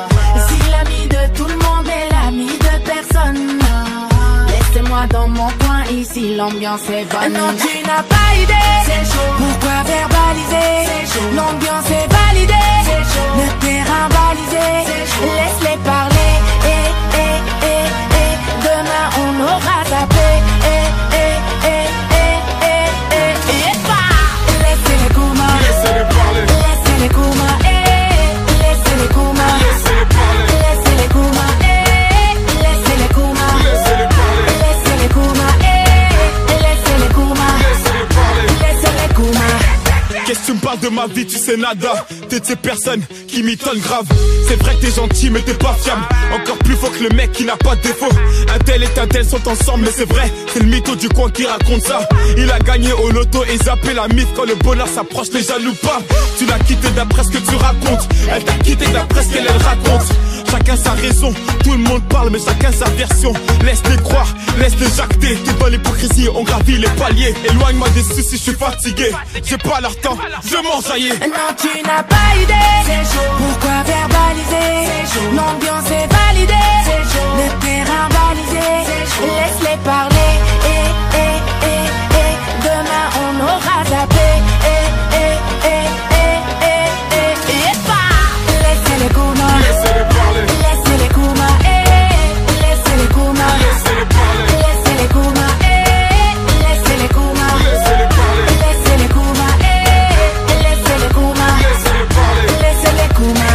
Si l'ami de tout le monde est l'ami de personne, laissez-moi dans mon coin, ici l'ambiance est bonne. Non, tu n'as pas idée, c'est chaud. Pourquoi verbaliser? L'ambiance est validée, c'est chaud. Le terrain balisé, laisse-les parler. Eh, eh, eh, eh. Demain on aura tapé. Eh, eh, eh, eh, eh, eh, eh, bah. Laissez-les coumas, laissez-les parler. Laissez-les coumas, eh. Laissez-les coumas, laissez-les parler. Laissez-les coumas, eh. Laissez-les coumas, laissez-les parler. Laissez-les coumas, eh. Laissez-les coumas, laissez-les parler. Laissez-les coumas. Qu'est-ce que tu me parles de ma vie, tu sais nada. T'es de ces personnes qui m'étonnent grave. C'est vrai que t'es gentil mais t'es pas fiable. Encore plus faux que le mec qui n'a pas de défaut. Un tel et un tel sont ensemble mais c'est vrai. C'est le mytho du coin qui raconte ça. Il a gagné au loto et zappé la mythe. Quand le bonheur s'approche les jaloux pas. Tu l'as quitté d'après ce que tu racontes. Elle t'a quitté d'après ce qu'elle elle raconte. Chacun sa raison, tout le monde parle mais chacun sa version. Laisse-les croire, laisse-les jacter. T'es dans l'hypocrisie, on gravit les paliers. Éloigne-moi des soucis, je suis fatigué. J'ai pas leur temps, je m'enjaillis. Non, tu n'as pas idée, c'est chaud. Pourquoi verbaliser? L'ambiance est validée, c'est chaud. Le terrain balisé, laisse-les parler. Eh, eh, eh, eh. Demain on aura zappé. Eh, eh, eh, eh, eh, eh, eh, bah. Laissez-les coumas, laissez-les parler. Laissez-les coumas, eh. Laissez-les coumas, laissez-les parler. Laissez-les coumas, eh. Laissez-les coumas, laissez-les parler. Laissez-les coumas, eh. Laissez-les coumas, laissez-les parler. Laissez-les coumas.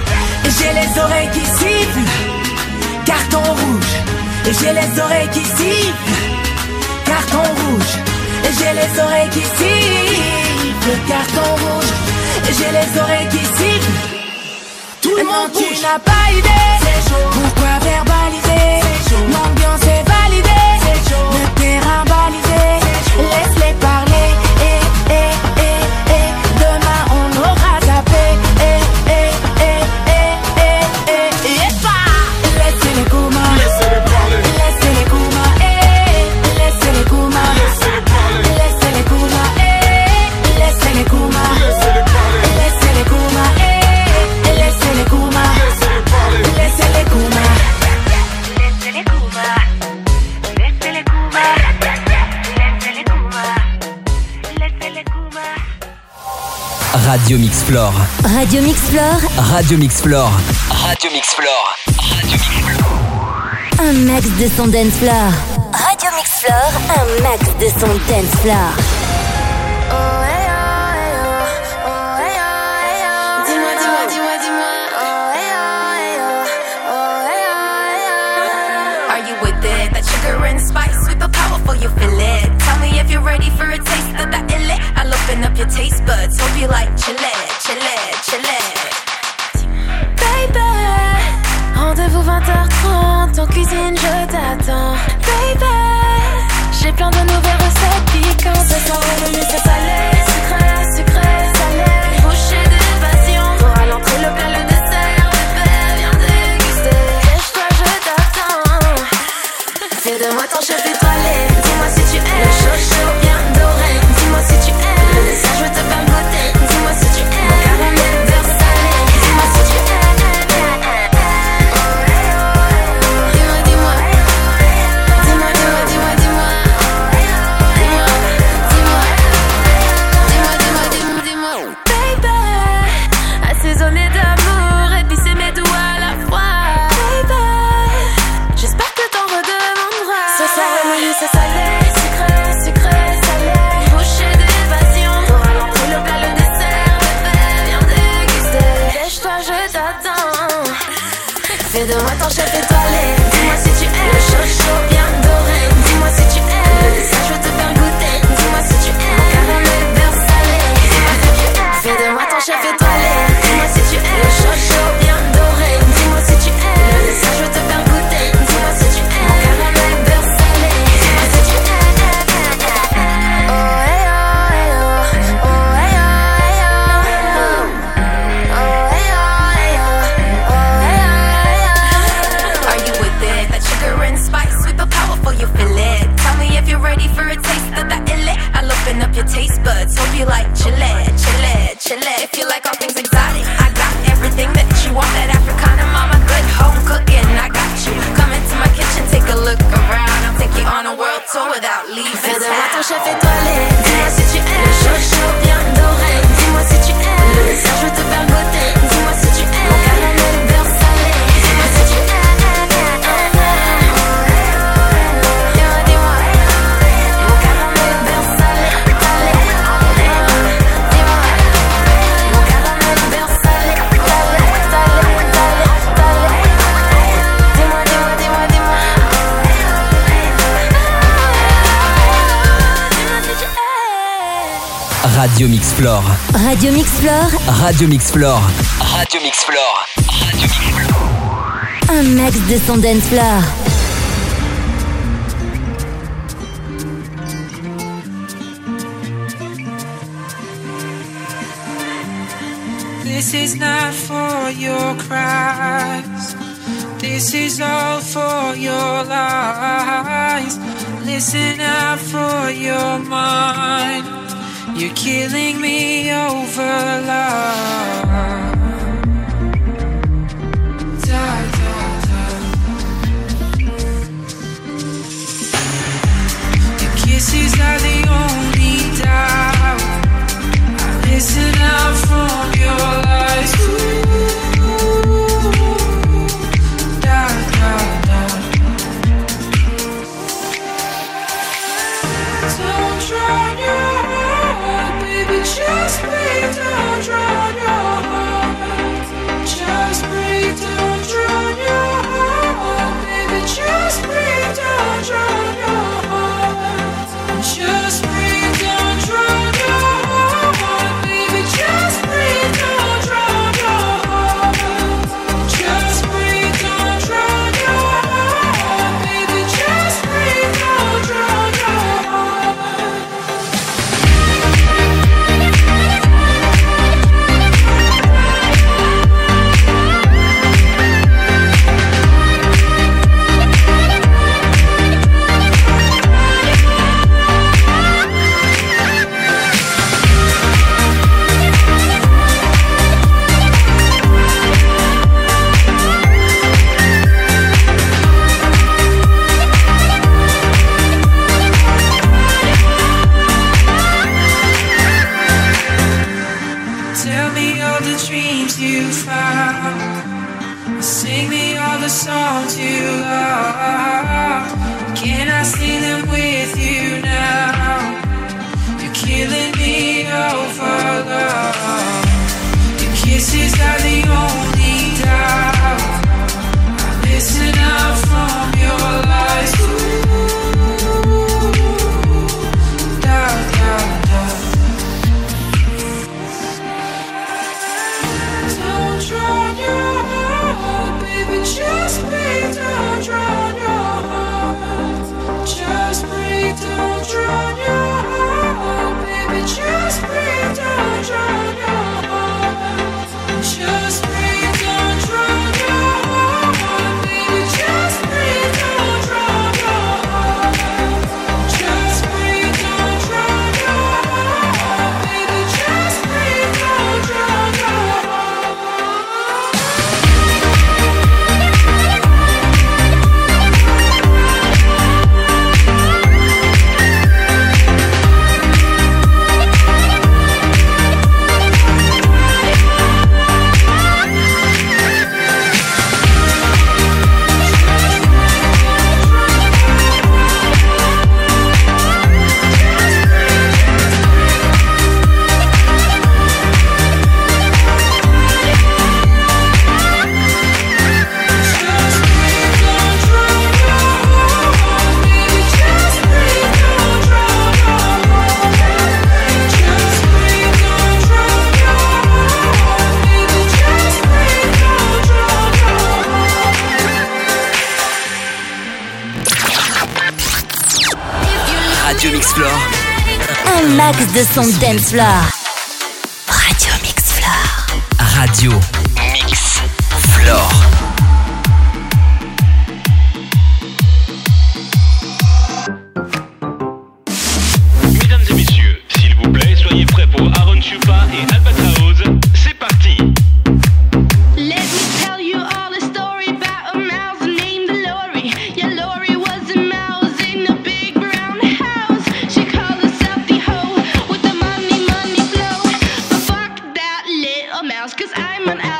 J'ai les oreilles qui sifflent, carton rouge. Et j'ai les oreilles qui sifflent, carton rouge. Et j'ai les oreilles qui sifflent, carton rouge. Et j'ai les oreilles qui sifflent. Tout le monde bouge. Tu n'as pas idée, c'est chaud. Pourquoi verbaliser? L'ambiance est validée, c'est chaud. Le terrain balisé, laisse-les parler. Eh, eh, eh, eh. Demain on aura tapé. Eh, eh, eh, eh, eh, eh, eh, bah. Laissez-les coumas, laissez-les parler. Laissez-les coumas, eh. Laissez-les coumas, laissez-les parler. Laissez-les coumas, eh. Laissez-les coumas, laissez-les parler. Laissez-les coumas, eh. Laissez-les coumas, laissez-les parler. Laissez-les coumas, laissez-les coumas, laissez-les coumas, laissez-les coumas, laissez-les coumas. Radio Mixflore. Radio Mixflore, Radio Mixflore. Radio Mixflore. un max de son dance floor. Radio Mixflore, un max de son dance floor. Dis-moi, dis-moi, dis-moi, dis-moi. Are you with it? That sugar and spice, sweet but powerful, you feel it. Tell me if you're ready for a taste of that illit. I'll open up your taste buds, hope you like chile, chile, chile. Baby, rendez-vous vingt heures trente, en cuisine je t'attends. Baby, j'ai plein de nouvelles recettes piquantes. Ce soir le menu c'est salé, sucré, sucré, salé. Bouchée d'évasion, t'auras l'entrée, le plat, le dessert. Bébé, viens déguster. Lèche-toi, je t'attends. Fais de moi ton chef étoilé. Dis-moi si tu aimes le chaud chaud bien doré. Dis-moi si tu aimes le dessert, je veux te faire goûter. Dis-moi si tu aimes mon caramel beurre salé. Dis-moi si tu aimes. Dis-moi, dis-moi. Dis-moi, dis-moi, dis-moi, dis-moi. Dis-moi, dis-moi. Dis-moi, dis-moi, dis-moi, dis-moi. Baby, assaisonné d'amour, épicé mes doigts à la fois. Baby, j'espère que t'en redemanderas. Ce soir le menu c'est salé, sucré, sucré, salé. Bouchée d'évasion, t'auras l'entrée, le plat, le dessert. Bébé, viens déguster. Lèche-toi, je t'attends. Fais de moi ton chef étoilé. Dis-moi si tu aimes le chaud chaud bien doré. Dis-moi si tu aimes le dessert, je veux te faire goûter. Dis-moi si tu aimes mon caramel beurre salé. Dis-moi si tu aimes. Fais de moi ton chef étoilé. Dis-moi si tu aimes le chaud chaud bien doré. Dis-moi si tu aimes le dessert, je veux te faire goûter. Dis-moi si tu aimes mon caramel beurre salé. Dis-moi si tu aimes. Oh hey oh hey oh, oh hey oh hey oh, oh hey oh hey oh, oh hey oh hey oh. Are you with it? That sugar and spice, sweet but Radio Mixflore. Radio Mixflore. Radio Mixflore. Radio Mixflore. Radio Mixflore. Un max de son dance floor. This is not for your cries. This is all for your lies. Listen out for your mind. You're killing me over love. Da, da, da. Your kisses are the only doubt. I listen out from your lies. Ooh, da, da, da. Don't drown your heart, baby, just breathe. Don't drown your heart. Just breathe, don't drown your heart, baby, just breathe. Don't drown your heart. Just breathe, don't drown your heart, baby, just breathe. Don't drown your heart. Just breathe, don't drown your heart, baby, just breathe. Don't drown your heart. Tell me all the dreams you found. Sing me all the songs you love. Can I sing them with you now? You're killing me over love. Your kisses are the only doubt. I listen out from your lies. Ooh, da, da, da. Don't drown your heart, baby, just breathe. Don't drown your heart. Just breathe, don't drown your heart, baby, just breathe. Don't drown your heart. Just breathe, don't drown your heart, baby, just breathe. Don't drown your heart. Just breathe, don't drown your heart, baby, just breathe. Don't drown your heart. Radio Mixflore. Un max de son dance floor. Radio Mixflore. Radio Mixflore. Mesdames et messieurs, s'il vous plaît, soyez prêts pour Aaron Chupa et Albatraoz. C'est parti! Let me tell you all the story about a mouse named Lori. Yeah, Lori was a mouse in a big brown house. She called herself the hoe with the money, money flow. But fuck that little mouse, cause I'm an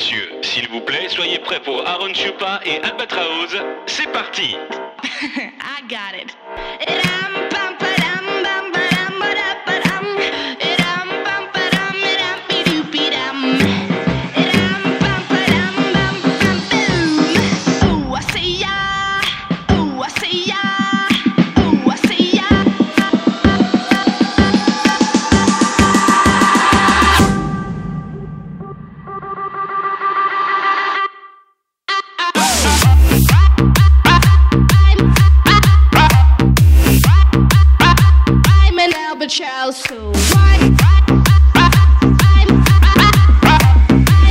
messieurs, s'il vous plaît, soyez prêts pour Aaron Chupa et Albatraoz. C'est parti. I got it. And I'm